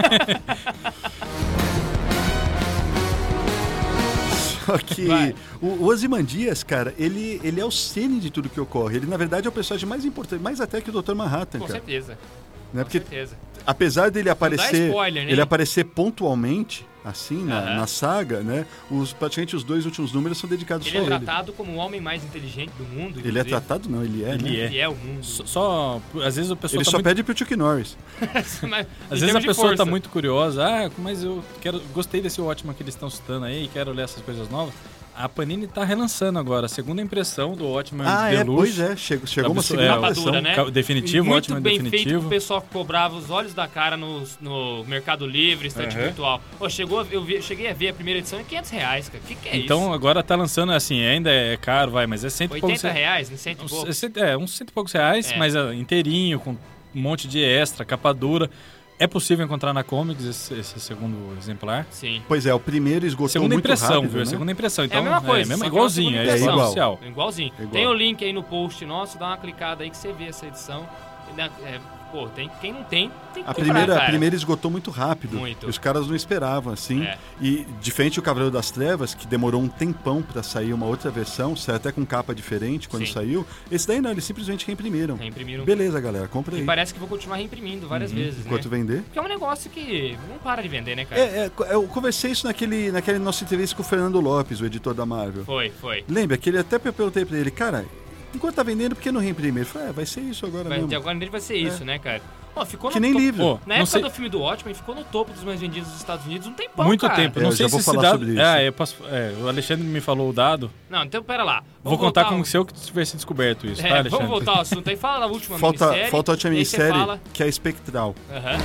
Speaker 5: Só que
Speaker 4: Vai.
Speaker 5: o Ozymandias, cara, ele é o cerne de tudo que ocorre. Ele, na verdade, é o personagem mais importante, mais até que o Dr. Manhattan,
Speaker 4: Com
Speaker 5: cara.
Speaker 4: certeza.
Speaker 5: Né?
Speaker 4: Com
Speaker 5: Porque
Speaker 4: certeza.
Speaker 5: apesar dele aparecer,
Speaker 4: spoiler, né?
Speaker 5: ele aparecer pontualmente, assim,
Speaker 4: Aham.
Speaker 5: na saga, né? Praticamente os 2 últimos números são dedicados
Speaker 4: Ele
Speaker 5: só
Speaker 4: é
Speaker 5: a ele.
Speaker 4: tratado como o homem mais inteligente do mundo.
Speaker 5: Ele é
Speaker 4: inclusive.
Speaker 5: tratado? Não, ele é, né?
Speaker 4: Ele é o mundo.
Speaker 6: Às vezes o pessoal
Speaker 5: Ele
Speaker 6: tá
Speaker 5: só
Speaker 6: muito...
Speaker 5: pede pro Chuck Norris.
Speaker 4: Mas,
Speaker 6: Às vezes a pessoa tá muito curiosa, mas eu gostei desse Watchmen que eles estão citando aí, quero ler essas coisas novas. A Panini tá relançando agora, a segunda impressão do Watchmen
Speaker 5: Pois
Speaker 6: Deluxe.
Speaker 5: é, chegou uma
Speaker 6: Da
Speaker 5: segunda
Speaker 4: capa
Speaker 5: versão.
Speaker 4: dura, né?
Speaker 6: Definitivo,
Speaker 4: Muito
Speaker 6: Watchmen
Speaker 4: bem feito
Speaker 6: definitivo.
Speaker 4: pro pessoal que cobrava os olhos da cara no Mercado Livre, estante virtual. Pô, cheguei a ver a primeira edição em R$500, cara. Que é
Speaker 6: Então
Speaker 4: isso?
Speaker 6: agora tá lançando, assim, ainda é caro, mas é cento e poucos
Speaker 4: R$80, não cento e pouco.
Speaker 6: uns cento e poucos reais, mas inteirinho, com um monte de extra, capa dura. É possível encontrar na Comics esse segundo exemplar.
Speaker 4: Sim.
Speaker 5: Pois é, o primeiro esgotou
Speaker 6: Segunda
Speaker 5: muito
Speaker 6: impressão,
Speaker 5: rápido,
Speaker 6: viu?
Speaker 5: né?
Speaker 6: Segunda impressão. Então,
Speaker 4: É a mesma coisa,
Speaker 6: mesmo,
Speaker 4: só que
Speaker 6: igualzinho,
Speaker 4: é uma
Speaker 6: é
Speaker 4: segunda
Speaker 5: impressão.
Speaker 6: oficial.
Speaker 4: Igualzinho.
Speaker 5: Igual.
Speaker 4: Tem o link aí no post nosso, dá uma clicada aí que você vê essa edição. Quem não tem que
Speaker 5: A
Speaker 4: comprar, cara.
Speaker 5: primeira esgotou muito rápido.
Speaker 4: Muito.
Speaker 5: Os caras não esperavam, assim.
Speaker 4: É.
Speaker 5: E diferente do Cavaleiro das Trevas, que demorou um tempão pra sair uma outra versão, saiu até com capa diferente quando
Speaker 4: Sim.
Speaker 5: saiu. Esse daí não, eles simplesmente reimprimiram.
Speaker 4: Reimprimiram.
Speaker 5: Beleza, galera, compra
Speaker 4: E
Speaker 5: aí.
Speaker 4: parece que vou continuar reimprimindo várias vezes,
Speaker 5: Enquanto
Speaker 4: né?
Speaker 5: vender.
Speaker 4: Porque é um negócio que não para de vender, né, cara?
Speaker 5: Eu conversei isso naquela nossa entrevista com o Fernando Lopes, o editor da Marvel.
Speaker 4: Foi.
Speaker 5: Lembra que ele até perguntei pra ele, cara, enquanto tá vendendo, por que não reimprime? Ele falou, vai ser isso agora mesmo.
Speaker 4: De agora em diante vai ser isso, né, cara? Ó, ficou
Speaker 5: Que
Speaker 4: no
Speaker 5: nem
Speaker 4: topo-
Speaker 5: livro.
Speaker 6: Pô,
Speaker 4: Na
Speaker 6: não
Speaker 4: época
Speaker 6: sei-
Speaker 4: do filme do Watchmen, ficou no topo dos mais vendidos dos Estados Unidos um tempão,
Speaker 6: Muito
Speaker 4: cara.
Speaker 6: tempo.
Speaker 5: É,
Speaker 6: Não
Speaker 5: eu
Speaker 6: sei
Speaker 5: já vou
Speaker 6: se
Speaker 5: falar
Speaker 6: esse dado...
Speaker 5: sobre isso.
Speaker 6: eu posso... o Alexandre me falou o dado.
Speaker 4: Não, então pera lá.
Speaker 6: Vou contar como se eu tivesse descoberto isso, tá, Alexandre?
Speaker 4: Vamos voltar ao assunto aí. Fala da última
Speaker 5: Falta
Speaker 4: minissérie.
Speaker 5: a última
Speaker 4: e aí você
Speaker 5: minissérie,
Speaker 4: fala-
Speaker 5: que é a Espectral.
Speaker 4: Aham.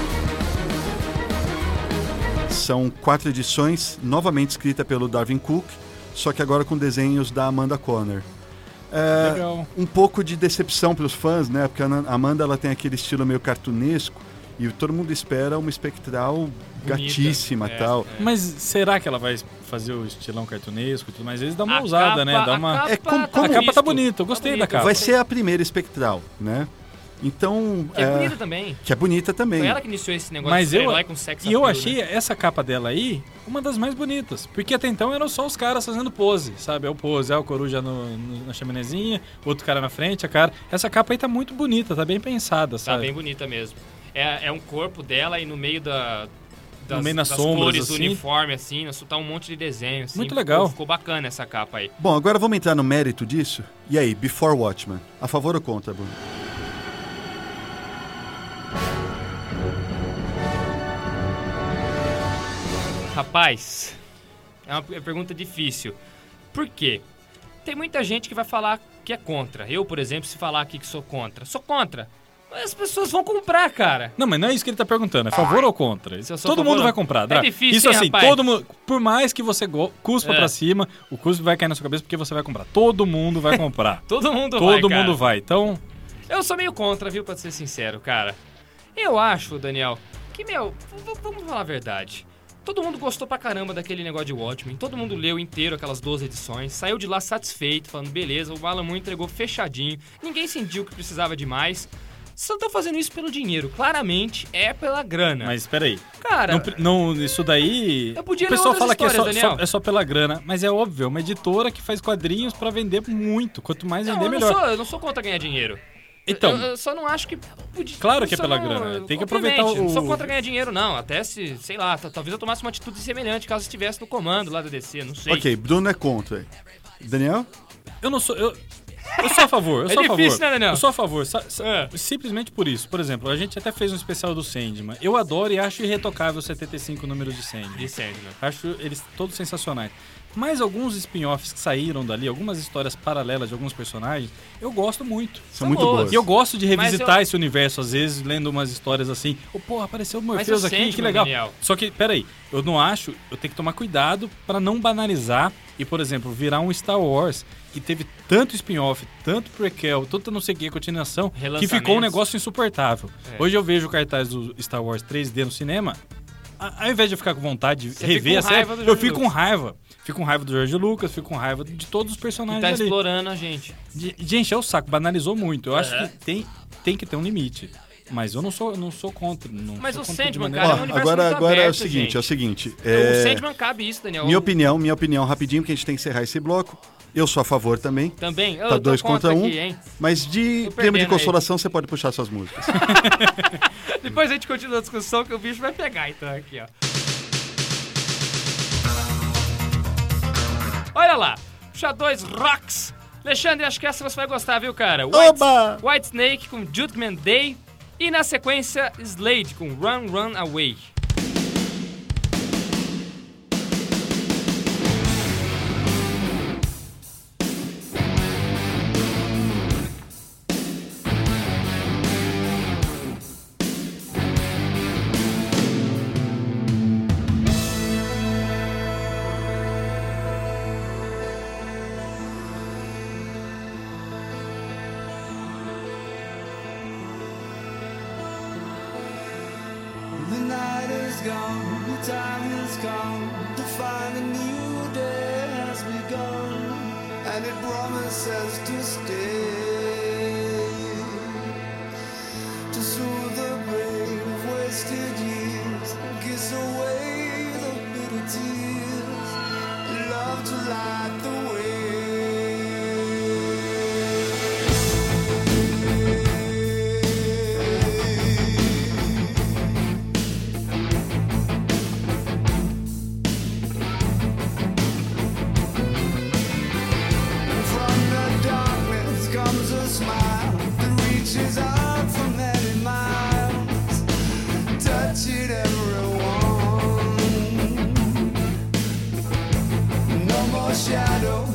Speaker 5: São 4 edições, novamente escrita pelo Darwin Cook, só que agora com desenhos da Amanda Conner.
Speaker 6: Legal.
Speaker 5: Um pouco de decepção para os fãs, né? Porque a Amanda ela tem aquele estilo meio cartunesco e todo mundo espera uma espectral gatíssima e tal.
Speaker 6: Mas será que ela vai fazer o estilão cartunesco e tudo mais? Às vezes dá uma
Speaker 4: A
Speaker 6: ousada,
Speaker 4: capa-
Speaker 6: né? Dá
Speaker 4: a
Speaker 6: uma...
Speaker 4: capa
Speaker 5: É como-
Speaker 4: tá
Speaker 6: A capa tá
Speaker 4: bonito.
Speaker 6: bonita, eu gostei da capa.
Speaker 5: Vai ser a primeira espectral, né? Então.
Speaker 4: Que é bonita também.
Speaker 5: Que é bonita também.
Speaker 4: Foi ela que iniciou esse negócio
Speaker 6: Mas
Speaker 4: de
Speaker 6: eu,
Speaker 4: super-herói com sex
Speaker 6: e eu
Speaker 4: appeal,
Speaker 6: achei
Speaker 4: né?
Speaker 6: essa capa dela aí uma das mais bonitas. Porque até então eram só os caras fazendo pose, sabe? É o pose, é o coruja na chaminézinha, outro cara na frente, a cara. Essa capa aí tá muito bonita, tá bem pensada,
Speaker 4: Tá
Speaker 6: sabe?
Speaker 4: bem bonita mesmo. É um corpo dela e no meio das,
Speaker 6: meio nas
Speaker 4: das
Speaker 6: sombras,
Speaker 4: cores do
Speaker 6: assim.
Speaker 4: uniforme, assim, tá um monte de desenho, assim.
Speaker 6: Muito legal.
Speaker 4: Ficou bacana essa capa aí.
Speaker 5: Bom, agora vamos entrar no mérito disso. E aí, Before Watchmen, a favor ou contra, Bruno?
Speaker 4: Rapaz, é uma pergunta difícil. Por quê? Tem muita gente que vai falar que é contra. Eu, por exemplo, se falar aqui que sou contra. Mas as pessoas vão comprar, cara.
Speaker 6: Não, mas não é isso que ele tá perguntando. É favor ou contra?
Speaker 4: Se eu sou
Speaker 6: Todo
Speaker 4: favor
Speaker 6: mundo
Speaker 4: ou-
Speaker 6: vai comprar. Dra.
Speaker 4: É difícil,
Speaker 6: isso
Speaker 4: hein,
Speaker 6: assim,
Speaker 4: rapaz?
Speaker 6: todo mundo... Por mais que você cuspa
Speaker 4: É.
Speaker 6: pra cima, o cuspe vai cair na sua cabeça porque você vai comprar. Todo mundo vai comprar.
Speaker 4: Todo mundo vai,
Speaker 6: Todo
Speaker 4: cara.
Speaker 6: mundo vai. Então,
Speaker 4: Eu sou meio contra, viu, pra ser sincero, cara. Eu acho, Daniel, que, vamos falar a verdade. Todo mundo gostou pra caramba daquele negócio de Watchmen. Todo mundo leu inteiro aquelas 12 edições. Saiu de lá satisfeito, falando, beleza, o Alan Moore entregou fechadinho. Ninguém sentiu que precisava de mais. Vocês não estão fazendo isso pelo dinheiro. Claramente é pela grana.
Speaker 6: mas espera aí.
Speaker 4: Cara,
Speaker 6: Isso daí...
Speaker 4: Eu podia
Speaker 6: o
Speaker 4: ler
Speaker 6: pessoal
Speaker 4: outras
Speaker 6: fala que
Speaker 4: histórias, Daniel.
Speaker 6: é só pela grana, mas é óbvio, é uma editora que faz quadrinhos pra vender muito. Quanto mais vender,
Speaker 4: eu
Speaker 6: melhor.
Speaker 4: eu não sou contra ganhar dinheiro.
Speaker 6: Então,
Speaker 4: Eu só não acho que...
Speaker 6: Claro que é
Speaker 4: só
Speaker 6: pela
Speaker 4: não-
Speaker 6: grana. Tem que
Speaker 4: obviamente,
Speaker 6: aproveitar
Speaker 4: Não sou
Speaker 6: o-
Speaker 4: contra ganhar dinheiro, não. Até se, sei lá, talvez eu tomasse uma atitude semelhante caso estivesse no comando lá da DC, não sei.
Speaker 5: Ok, Bruno é contra. Daniel?
Speaker 6: eu não sou... Eu sou a favor, eu
Speaker 4: É
Speaker 6: sou a
Speaker 4: difícil,
Speaker 6: favor.
Speaker 4: né, Daniel?
Speaker 6: Eu sou a favor,
Speaker 4: É.
Speaker 6: simplesmente por isso. Por exemplo, a gente até fez um especial do Sandman. Eu adoro e acho irretocável os 75 números de Sandman.
Speaker 4: De Sandman.
Speaker 6: Acho eles todos sensacionais. Mas alguns spin-offs que saíram dali, algumas histórias paralelas de alguns personagens, eu gosto muito.
Speaker 5: São muito
Speaker 4: boas.
Speaker 5: boas.
Speaker 6: E eu gosto de revisitar
Speaker 4: Mas
Speaker 6: esse universo, às vezes, lendo umas histórias assim. Porra, apareceu o
Speaker 4: Mas
Speaker 6: Morpheus
Speaker 4: o
Speaker 6: aqui, que
Speaker 4: Sandman,
Speaker 6: legal.
Speaker 4: Daniel.
Speaker 6: Só que, peraí, eu não acho, eu tenho que tomar cuidado pra não banalizar e, por exemplo, virar um Star Wars que teve tanto spin-off, tanto prequel, tanta não sei o que, continuação, que ficou um
Speaker 4: Relançamentos.
Speaker 6: negócio insuportável.
Speaker 4: É.
Speaker 6: Hoje eu vejo o cartaz do Star Wars 3D no cinema, ao invés de eu ficar com vontade de
Speaker 4: Você
Speaker 6: rever
Speaker 4: fica
Speaker 6: a
Speaker 4: com
Speaker 6: série,
Speaker 4: raiva do
Speaker 6: eu
Speaker 4: George
Speaker 6: fico com
Speaker 4: Lucas.
Speaker 6: raiva. Fico com raiva do George Lucas, fico com raiva de todos os
Speaker 4: E
Speaker 6: personagens
Speaker 4: tá
Speaker 6: ali.
Speaker 4: explorando a gente.
Speaker 6: De encher o saco, banalizou muito. Eu acho
Speaker 4: É.
Speaker 6: que tem que ter um limite. Mas eu não sou contra. Não
Speaker 4: Mas
Speaker 6: sou
Speaker 4: o
Speaker 6: contra de
Speaker 4: Sandman,
Speaker 6: maneira
Speaker 4: cara, é um
Speaker 5: Ó,
Speaker 6: nenhuma.
Speaker 4: universo
Speaker 5: agora
Speaker 4: muito
Speaker 5: é o
Speaker 4: aberto,
Speaker 5: seguinte,
Speaker 4: gente.
Speaker 5: é o seguinte.
Speaker 4: O Sandman cabe isso, Daniel.
Speaker 5: Minha opinião, rapidinho, porque a gente tem que encerrar esse bloco. Eu sou a favor também.
Speaker 4: Também. Eu
Speaker 5: Tá
Speaker 4: tô
Speaker 5: 2 contra 1.
Speaker 4: aqui, hein?
Speaker 5: Mas de
Speaker 4: Tô
Speaker 5: tema de
Speaker 4: perdendo aí.
Speaker 5: consolação, você pode puxar suas músicas.
Speaker 4: Depois a gente continua a discussão que o bicho vai pegar, então, aqui, ó. Olha lá, puxa 2 Rocks. Alexandre, acho que essa você vai gostar, viu, cara?
Speaker 5: Oba!
Speaker 4: White Snake com Judgment Day e na sequência Slade com Run, Run Away.
Speaker 7: The night is gone, the time has come to find a new day has begun, and it promises to stay, to soothe the pain of wasted years, kiss away the bitter tears, love to light the way. From the darkness comes a smile that reaches out for many miles, touching everyone. No more shadow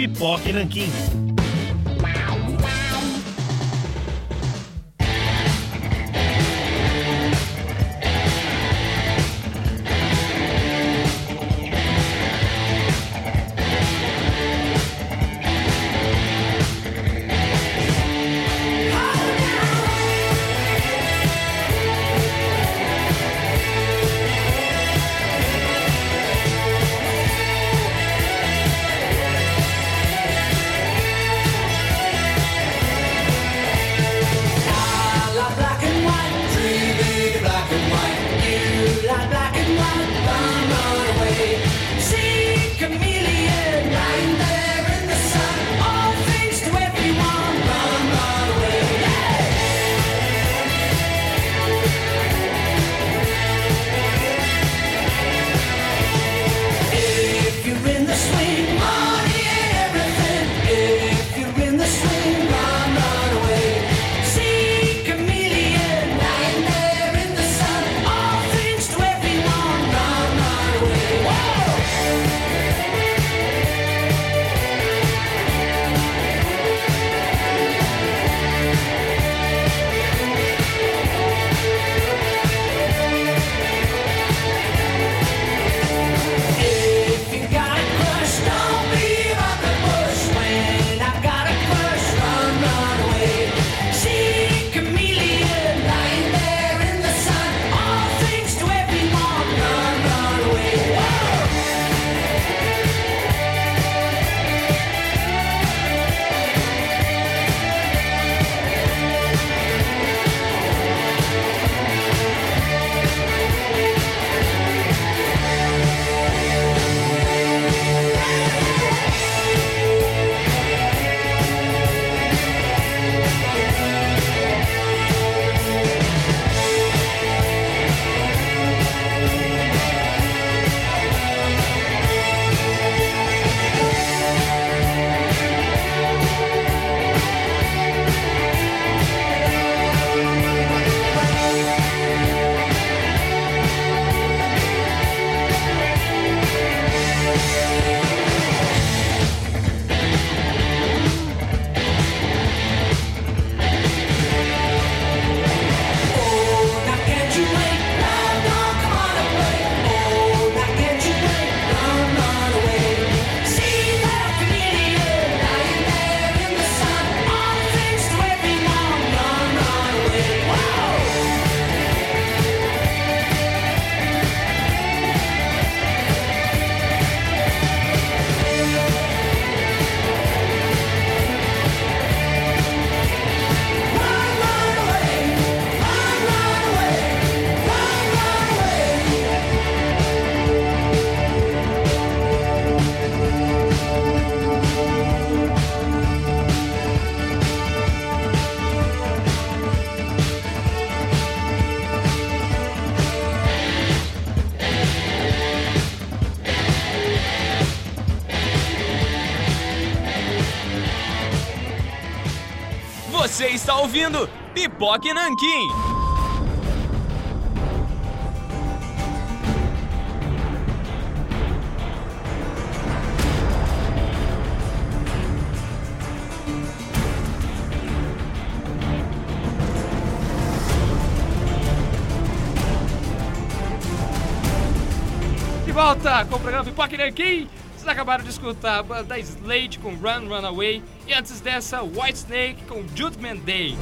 Speaker 8: Pipoca e Nanquim.
Speaker 3: Você está ouvindo Pipoca e Nanquim.
Speaker 4: De volta com o programa Pipoca e Nanquim. Vocês acabaram de escutar a banda Slade com Run, Run Away e antes dessa Whitesnake com Judgment Day.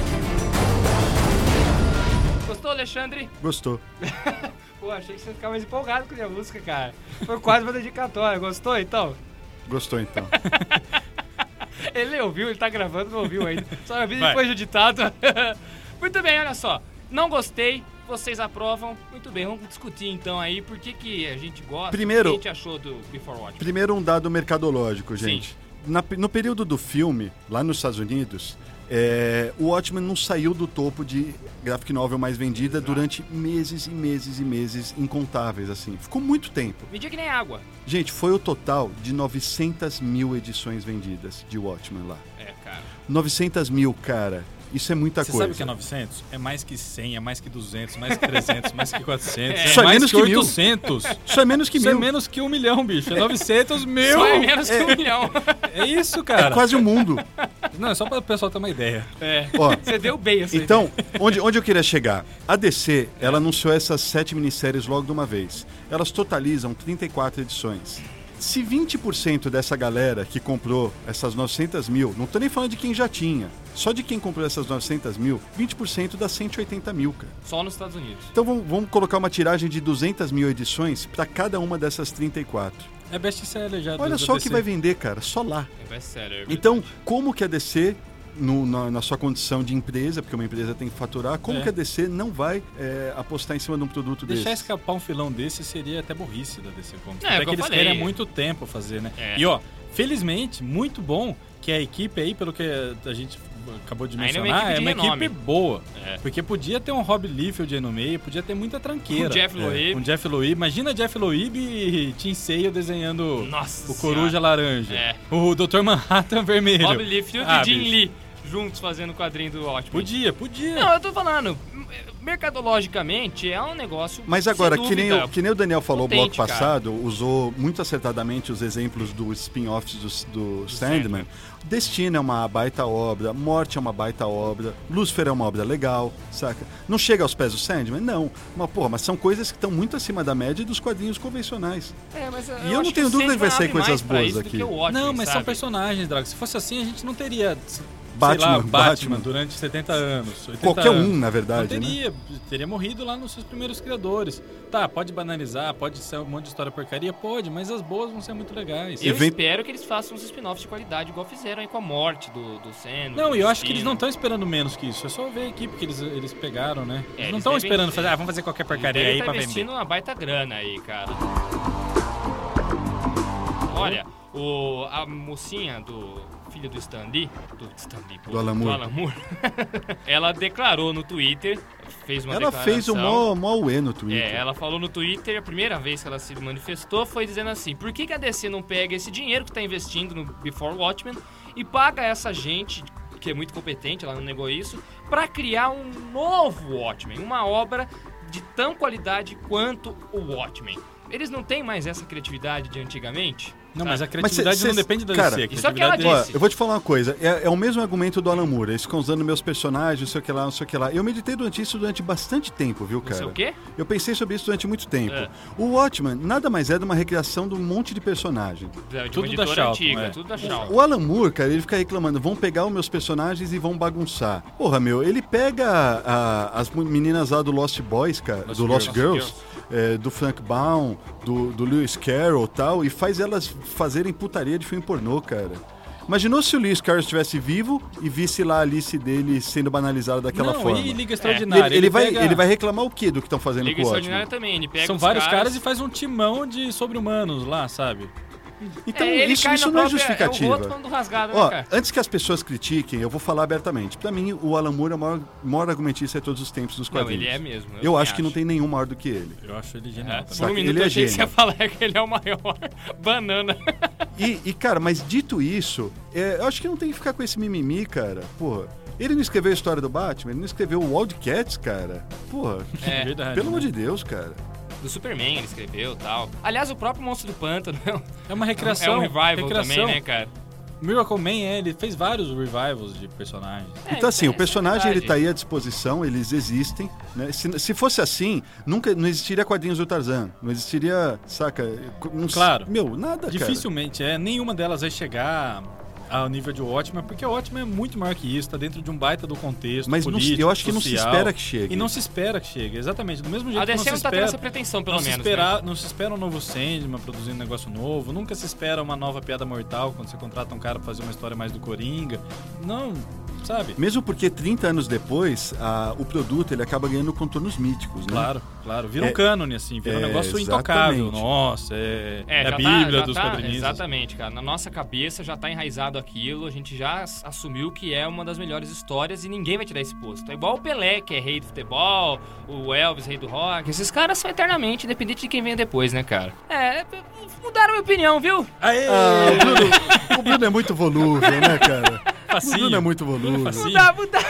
Speaker 4: Gostou, Alexandre?
Speaker 5: Gostou.
Speaker 4: Pô, achei que você ia ficar mais empolgado com a minha música, cara. Foi quase uma dedicatória. Gostou, então?
Speaker 5: Gostou, então.
Speaker 4: Ele nem ouviu, ele tá gravando, não ouviu ainda. Só vai vir depois do ditado. Muito bem, olha só. Não gostei, vocês aprovam. Muito bem, vamos discutir então aí por que a gente gosta,
Speaker 5: Primeiro,
Speaker 4: o que a gente achou do Before Watchmen.
Speaker 5: Primeiro um dado mercadológico, gente. No período do filme, lá nos Estados Unidos, o Watchmen não saiu do topo de graphic novel mais vendida durante meses e meses e meses incontáveis, assim. Ficou muito tempo.
Speaker 4: Media que nem água.
Speaker 5: Gente, foi o total de 900 mil edições vendidas de Watchmen lá.
Speaker 4: É, cara.
Speaker 5: 900 mil, cara. Isso é muita
Speaker 6: Você
Speaker 5: coisa.
Speaker 6: sabe o que é 900? É mais que 100, é mais que 200, mais que 300, mais que 400.
Speaker 5: Isso é
Speaker 6: mais
Speaker 5: menos
Speaker 6: que
Speaker 5: que 1.000.
Speaker 6: 800.
Speaker 5: Isso é menos que
Speaker 6: Isso é
Speaker 5: 1.000.
Speaker 6: menos que 1 milhão, bicho. É 900 mil.
Speaker 4: Só é menos que 1 milhão.
Speaker 6: É isso, cara.
Speaker 5: É quase o mundo.
Speaker 6: Não, é só para o pessoal ter uma ideia.
Speaker 4: É.
Speaker 5: Ó,
Speaker 4: Você deu bem essa
Speaker 5: então, onde eu queria chegar? A DC, ela anunciou essas 7 minisséries logo de uma vez. Elas totalizam 34 edições. Se 20% dessa galera que comprou essas 900 mil, não tô nem falando de quem já tinha, só de quem comprou essas 900 mil, 20% dá 180 mil, cara.
Speaker 4: Só nos Estados Unidos.
Speaker 5: Então vamos colocar uma tiragem de 200 mil edições para cada uma dessas 34.
Speaker 6: É best-seller já.
Speaker 5: Olha
Speaker 6: da
Speaker 5: só o
Speaker 6: DC.
Speaker 5: que vai vender, cara, só lá.
Speaker 4: É best-seller.
Speaker 5: Então, como que a DC, na sua condição de empresa, porque uma empresa tem que faturar, como que a DC não vai apostar em cima de um produto desse?
Speaker 6: Deixar escapar um filão desse seria até burrice da DC Comics.
Speaker 4: É,
Speaker 6: Até
Speaker 4: o que
Speaker 6: que
Speaker 4: eu
Speaker 6: eles
Speaker 4: falei.
Speaker 6: querem muito tempo fazer, né?
Speaker 4: É.
Speaker 6: E ó, felizmente, muito bom que a equipe aí, pelo que a gente acabou de
Speaker 4: Ainda é uma
Speaker 6: mencionar,
Speaker 4: equipe
Speaker 6: é
Speaker 4: de
Speaker 6: uma
Speaker 4: renome.
Speaker 6: equipe boa.
Speaker 4: É.
Speaker 6: Porque podia ter um Rob Liefeld aí no meio, podia ter muita tranqueira.
Speaker 4: Um Jeff Loeb.
Speaker 6: Um Jeff Loeb. Imagina Jeff Loeb e Tim Sale desenhando
Speaker 4: Nossa
Speaker 6: o Coruja
Speaker 4: Senhora.
Speaker 6: Laranja.
Speaker 4: É.
Speaker 6: O Dr. Manhattan vermelho.
Speaker 4: Bob Liefeld
Speaker 6: Ah,
Speaker 4: e Jim
Speaker 6: bicho.
Speaker 4: Lee juntos fazendo o quadrinho do Watchmen.
Speaker 6: Podia.
Speaker 4: Não, eu tô falando, mercadologicamente é um negócio.
Speaker 5: Mas agora,
Speaker 4: sem
Speaker 5: que nem,
Speaker 4: dúvida,
Speaker 5: que nem o Daniel falou no bloco
Speaker 4: potente, cara.
Speaker 5: passado, usou muito acertadamente os exemplos dos spin-offs do Sandman. Destino é uma baita obra, Morte é uma baita obra, Lucifer é uma obra legal, saca? Não chega aos pés do Sandman? Não. Mas são coisas que estão muito acima da média dos quadrinhos convencionais.
Speaker 4: É, mas
Speaker 5: E eu não tenho dúvida que vai sair coisas boas aqui.
Speaker 6: Não, mas são
Speaker 4: sabe?
Speaker 6: personagens, Drago. Se fosse assim, a gente não teria...
Speaker 5: Batman,
Speaker 6: Batman durante 70 anos. 80
Speaker 5: Qualquer
Speaker 6: anos.
Speaker 5: um, na verdade,
Speaker 6: Não teria morrido lá nos seus primeiros criadores. Tá, pode banalizar, pode ser um monte de história porcaria, pode, mas as boas vão ser muito legais.
Speaker 4: Eu espero que eles façam uns spin-offs de qualidade, igual fizeram aí com a morte do Sandman.
Speaker 6: Não, e eu acho que eles não estão esperando menos que isso. É só ver a equipe que eles pegaram, né? Eles não
Speaker 4: eles
Speaker 6: estão
Speaker 4: devem-
Speaker 6: esperando fazer, vamos fazer qualquer porcaria aí pra vender.
Speaker 4: investindo uma baita grana aí, cara. Olha, a mocinha do filho do Stan Lee,
Speaker 5: Do Alan Moore.
Speaker 4: ela declarou no Twitter, fez uma
Speaker 5: Ela
Speaker 4: declaração.
Speaker 5: fez o mó uê no Twitter.
Speaker 4: Ela falou no Twitter, a primeira vez que ela se manifestou foi dizendo assim: por que a DC não pega esse dinheiro que tá investindo no Before Watchmen e paga essa gente, que é muito competente, ela não negou isso, pra criar um novo Watchmen, uma obra de tão qualidade quanto o Watchmen. Eles não têm mais essa criatividade de antigamente?
Speaker 6: Não,
Speaker 4: sabe?
Speaker 6: mas a criatividade não depende da
Speaker 5: cara,
Speaker 6: DC.
Speaker 4: isso é que ela
Speaker 5: Ó,
Speaker 4: disse.
Speaker 5: eu vou te falar uma coisa, é o mesmo argumento do Alan Moore, eles ficam usando meus personagens, não sei o que lá, não sei o que lá. Eu meditei durante bastante tempo, viu, cara?
Speaker 4: Não sei o quê?
Speaker 5: Eu pensei sobre isso durante muito tempo.
Speaker 4: É.
Speaker 5: O Watchmen nada mais é de uma recriação de um monte de personagem.
Speaker 4: De uma
Speaker 6: tudo da
Speaker 4: editora
Speaker 6: Charlton,
Speaker 4: antiga,
Speaker 6: é.
Speaker 4: tudo da Charlton.
Speaker 5: O Alan Moore, cara, ele fica reclamando, vão pegar os meus personagens e vão bagunçar. Porra, meu, ele pega as meninas lá do Lost Boys, cara, do Lost Girls, do Frank Baum, do Lewis Carroll e tal, e faz elas fazerem putaria de filme pornô, cara. Imaginou se o Lewis Carroll estivesse vivo e visse lá a Alice dele sendo banalizada daquela
Speaker 6: Não,
Speaker 5: forma.
Speaker 6: e Liga Extraordinária.
Speaker 5: Ele
Speaker 6: pega-
Speaker 5: vai reclamar o quê do que estão fazendo
Speaker 4: Liga
Speaker 5: com o
Speaker 4: Extraordinária
Speaker 5: Watchmen?
Speaker 4: também, ele pega
Speaker 6: São
Speaker 4: os
Speaker 6: vários caras e faz um timão de sobre-humanos lá, sabe?
Speaker 5: Então,
Speaker 4: ele
Speaker 5: isso
Speaker 4: cai
Speaker 5: não
Speaker 4: na
Speaker 5: é
Speaker 4: própria-
Speaker 5: justificativa.
Speaker 4: É o outro falando do rasgado,
Speaker 5: Ó,
Speaker 4: né, cara?
Speaker 5: antes que as pessoas critiquem, eu vou falar abertamente. Pra mim, o Alan Moore é o maior argumentista de todos os tempos dos
Speaker 4: Não,
Speaker 5: quadrinhos.
Speaker 4: ele é mesmo.
Speaker 5: Eu acho que não tem nenhum maior do que ele.
Speaker 6: Eu acho ele genial também.
Speaker 4: Por
Speaker 5: Saca,
Speaker 4: um minuto
Speaker 5: ele
Speaker 4: eu
Speaker 5: é
Speaker 4: achei que você
Speaker 5: gênio.
Speaker 4: ia falar que ele é o maior banana.
Speaker 5: E, cara, mas dito isso, eu acho que não tem que ficar com esse mimimi, cara. Porra, ele não escreveu a história do Batman, ele não escreveu o Wildcats, cara. Porra,
Speaker 4: É,
Speaker 6: Verdade,
Speaker 5: pelo
Speaker 6: né?
Speaker 5: amor de Deus, cara.
Speaker 4: do Superman ele escreveu e tal. Aliás, o próprio Monstro do Pântano
Speaker 6: É uma
Speaker 4: é
Speaker 6: recriação.
Speaker 4: um revival
Speaker 6: recriação.
Speaker 4: também, né, cara?
Speaker 6: Miracle Man, ele fez vários revivals de personagens.
Speaker 5: Então, assim, o
Speaker 4: isso é
Speaker 5: personagem ele
Speaker 4: verdade.
Speaker 5: tá aí à disposição, eles existem. Né? Se fosse assim, nunca não existiria quadrinhos do Tarzan. Não existiria, saca?
Speaker 6: Claro.
Speaker 5: Meu, nada,
Speaker 6: Dificilmente, nenhuma delas vai chegar ao nível de Watchmen, porque o Watchmen é muito maior que isso, tá dentro de um baita do contexto
Speaker 5: Mas não-
Speaker 6: político,
Speaker 5: eu acho que não se
Speaker 6: social,
Speaker 5: espera que chegue.
Speaker 6: E não se espera que chegue, exatamente. Do mesmo jeito
Speaker 4: A
Speaker 6: que
Speaker 4: DC
Speaker 6: não
Speaker 4: não
Speaker 6: se
Speaker 4: tá tendo
Speaker 6: espera...
Speaker 4: essa pretensão, pelo
Speaker 6: não
Speaker 4: menos,
Speaker 6: se espera,
Speaker 4: né?
Speaker 6: não se espera um novo Sandman produzindo um negócio novo, nunca se espera uma nova Piada Mortal quando você contrata um cara pra fazer uma história mais do Coringa. Não, sabe?
Speaker 5: Mesmo porque 30 anos depois, o produto ele acaba ganhando contornos míticos, né?
Speaker 6: Claro. Vira um cânone, assim, vira um negócio intocável.
Speaker 5: exatamente.
Speaker 6: Nossa, é
Speaker 4: já
Speaker 6: a Bíblia
Speaker 4: já
Speaker 6: dos quadrinhos.
Speaker 4: Exatamente, cara. Na nossa cabeça já tá enraizado aquilo, a gente já assumiu que é uma das melhores histórias e ninguém vai tirar esse posto. É igual o Pelé, que é rei do futebol, o Elvis, rei do rock. Esses caras são eternamente, independente de quem venha depois, né, cara? Mudaram a minha opinião, viu?
Speaker 6: Aê!
Speaker 5: O Bruno é muito volúvel, né, cara? O
Speaker 6: Facinho.
Speaker 5: Bruno é muito volúvel.
Speaker 6: Facinho.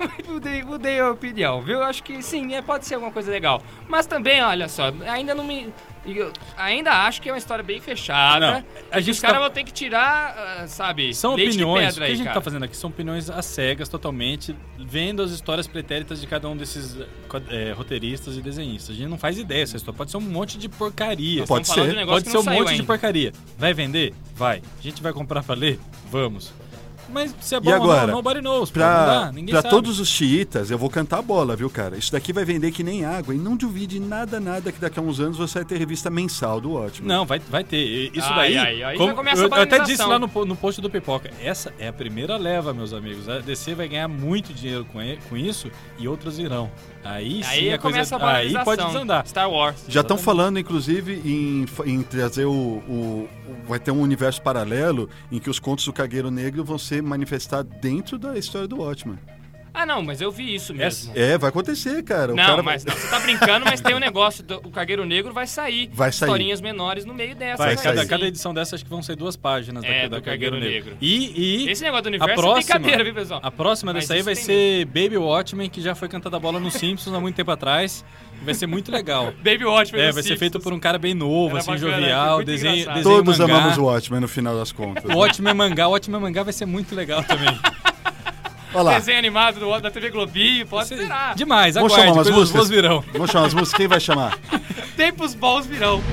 Speaker 4: Mudei a opinião, viu? Eu acho que sim, pode ser alguma coisa legal. Mas também, olha só, ainda não me... Eu ainda acho que é uma história bem fechada. Os caras vão ter que tirar, sabe,
Speaker 6: são
Speaker 4: leite
Speaker 6: opiniões.
Speaker 4: de pedra
Speaker 6: O que
Speaker 4: aí,
Speaker 6: a gente
Speaker 4: cara.
Speaker 6: tá fazendo aqui são opiniões às cegas, totalmente, vendo as histórias pretéritas de cada um desses roteiristas e desenhistas. A gente não faz ideia, essa história pode ser um monte de porcaria.
Speaker 5: Pode
Speaker 4: Estamos falando
Speaker 5: ser.
Speaker 4: de um negócio
Speaker 6: Pode
Speaker 4: que
Speaker 6: ser
Speaker 4: não
Speaker 6: um
Speaker 4: saiu
Speaker 6: monte de
Speaker 4: ainda.
Speaker 6: porcaria. Vai vender? Vai. A gente vai comprar pra ler? Vamos. Mas se é bom
Speaker 5: E agora,
Speaker 6: ou não, nobody knows. Não dá, ninguém
Speaker 5: pra
Speaker 6: sabe.
Speaker 5: todos os xiitas, eu vou cantar a bola, viu, cara? Isso daqui vai vender que nem água. E não duvide nada que daqui a uns anos você vai ter revista mensal do Watchmen.
Speaker 6: Não, vai ter. Isso
Speaker 4: Ai,
Speaker 6: daí,
Speaker 4: aí
Speaker 6: como,
Speaker 4: já começa a
Speaker 6: eu até
Speaker 4: banalização.
Speaker 6: disse lá no post do Pipoca, essa é a primeira leva, meus amigos. A DC vai ganhar muito dinheiro com isso e outros irão. Aí sim a
Speaker 4: começa
Speaker 6: coisa,
Speaker 4: a
Speaker 6: aí
Speaker 4: banalização.
Speaker 6: pode desandar.
Speaker 4: Star Wars.
Speaker 5: Já estão falando, inclusive, em trazer vai ter um universo paralelo em que os contos do Cargueiro Negro vão ser manifestados dentro da história do Watchmen.
Speaker 4: Ah, não, mas eu vi isso mesmo.
Speaker 5: Vai acontecer, cara.
Speaker 4: Não, mas você tá brincando, mas tem um negócio, o Cargueiro Negro vai sair.
Speaker 5: Vai sair.
Speaker 4: Historinhas menores no meio dessa.
Speaker 6: Vai,
Speaker 5: sair.
Speaker 6: cada edição dessa acho que vão ser 2 páginas da
Speaker 4: do
Speaker 6: Cargueiro
Speaker 4: Cargueiro
Speaker 6: Negro.
Speaker 4: Negro.
Speaker 6: E
Speaker 4: Esse negócio do
Speaker 6: a
Speaker 4: universo é
Speaker 6: próxima,
Speaker 4: brincadeira, viu, pessoal?
Speaker 6: A próxima
Speaker 4: Mas
Speaker 6: dessa aí
Speaker 4: isso
Speaker 6: vai
Speaker 4: tem
Speaker 6: ser Baby Watchmen, que já foi cantada a bola nos Simpsons há muito tempo atrás. Vai ser muito legal.
Speaker 4: Baby Watchmen.
Speaker 6: Vai ser feito por um cara bem novo,
Speaker 4: Era
Speaker 6: assim,
Speaker 4: bacana,
Speaker 6: jovial,
Speaker 4: muito
Speaker 6: desenho
Speaker 4: engraçado.
Speaker 5: Todos
Speaker 6: mangá.
Speaker 5: amamos o Watchmen no final das contas.
Speaker 6: O Watchmen mangá vai ser muito legal também.
Speaker 5: Olha lá.
Speaker 4: Desenho animado da TV Globinho, pode esperar.
Speaker 6: Demais,
Speaker 5: Vamos
Speaker 6: aguarde,
Speaker 5: chamar umas
Speaker 6: coisas
Speaker 5: músicas?
Speaker 6: boas virão.
Speaker 5: Vamos chamar as músicas. Quem vai chamar?
Speaker 4: Tempos bons virão.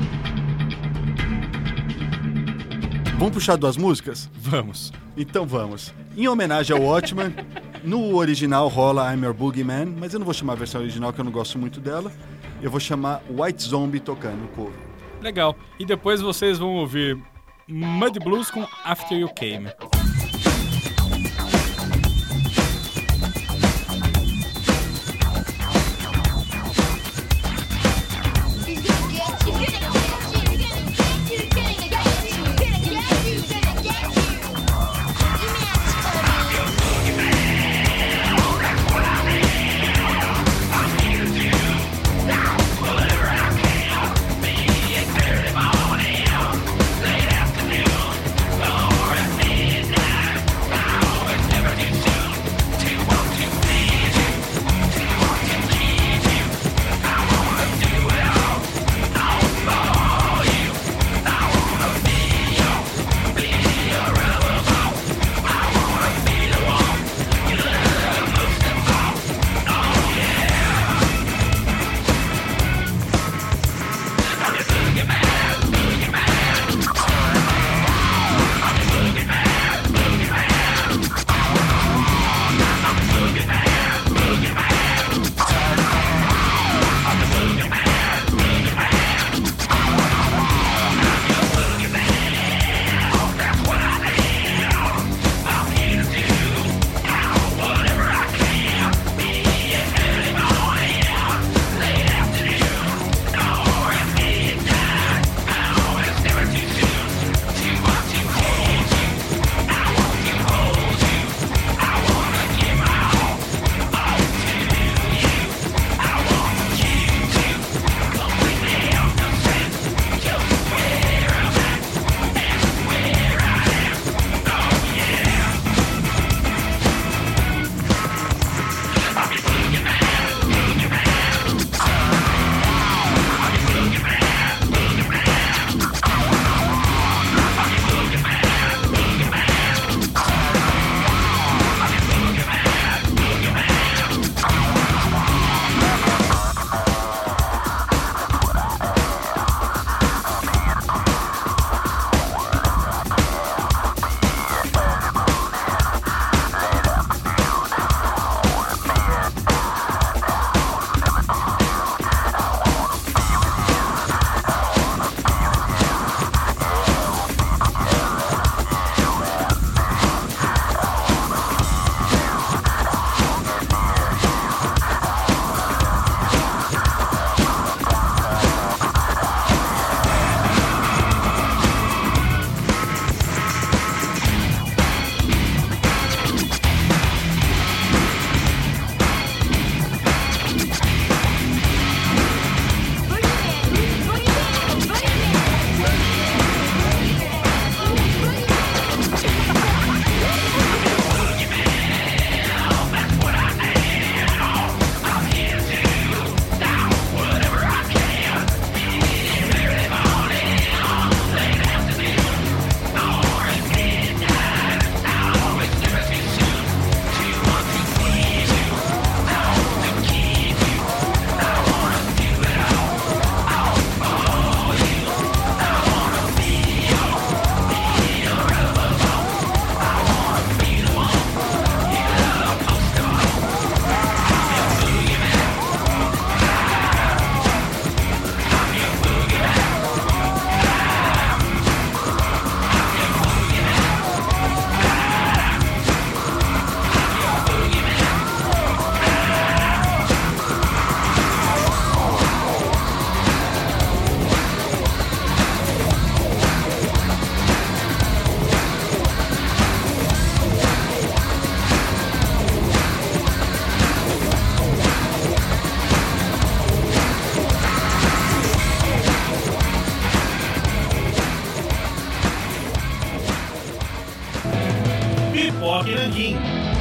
Speaker 5: Vamos puxar 2 músicas?
Speaker 6: Vamos.
Speaker 5: Então vamos. Em homenagem ao Watchmen, no original rola I'm Your Boogeyman, mas eu não vou chamar a versão original que eu não gosto muito dela. Eu vou chamar White Zombie tocando o cover.
Speaker 6: Legal. E depois vocês vão ouvir Mud Blues com After You Came.
Speaker 7: Late afternoon,
Speaker 1: Nanquim.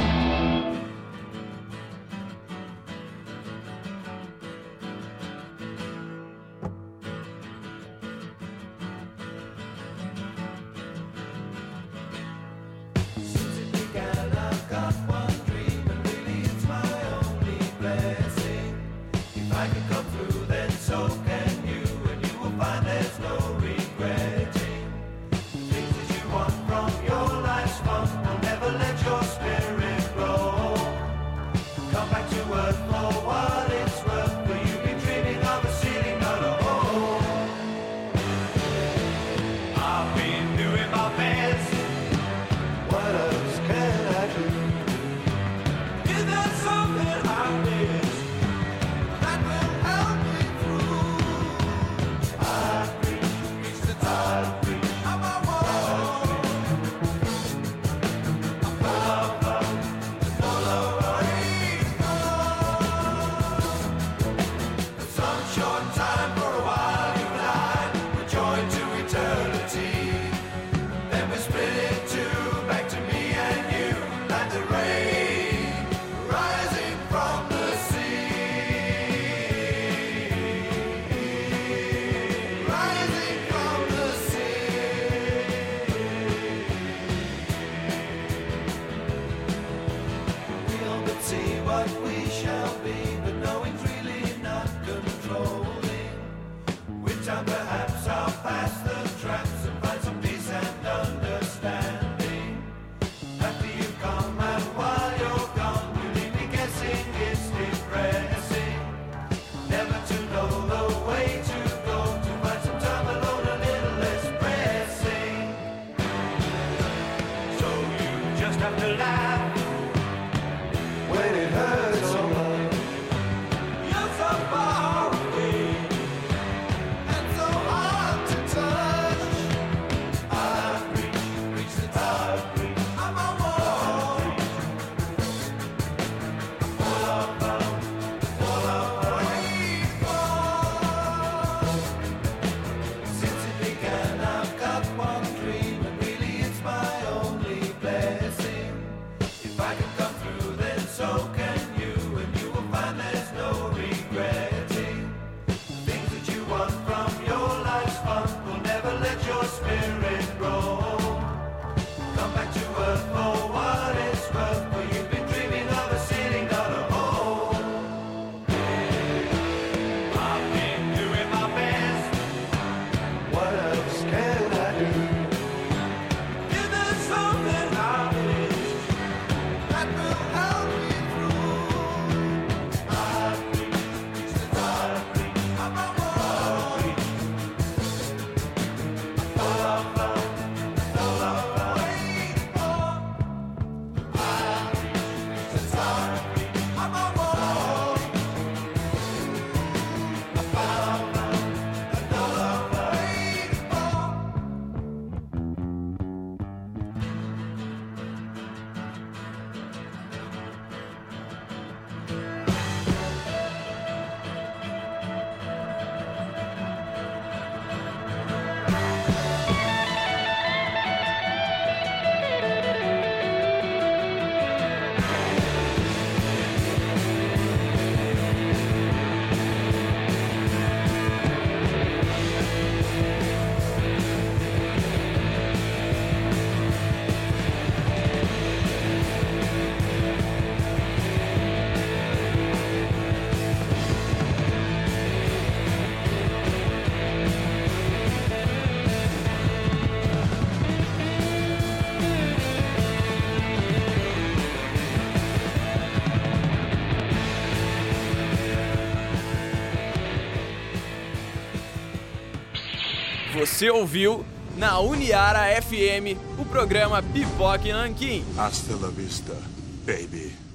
Speaker 3: Você ouviu na Uniara FM o programa Pipoque Nanquim.
Speaker 1: Hasta la vista, baby.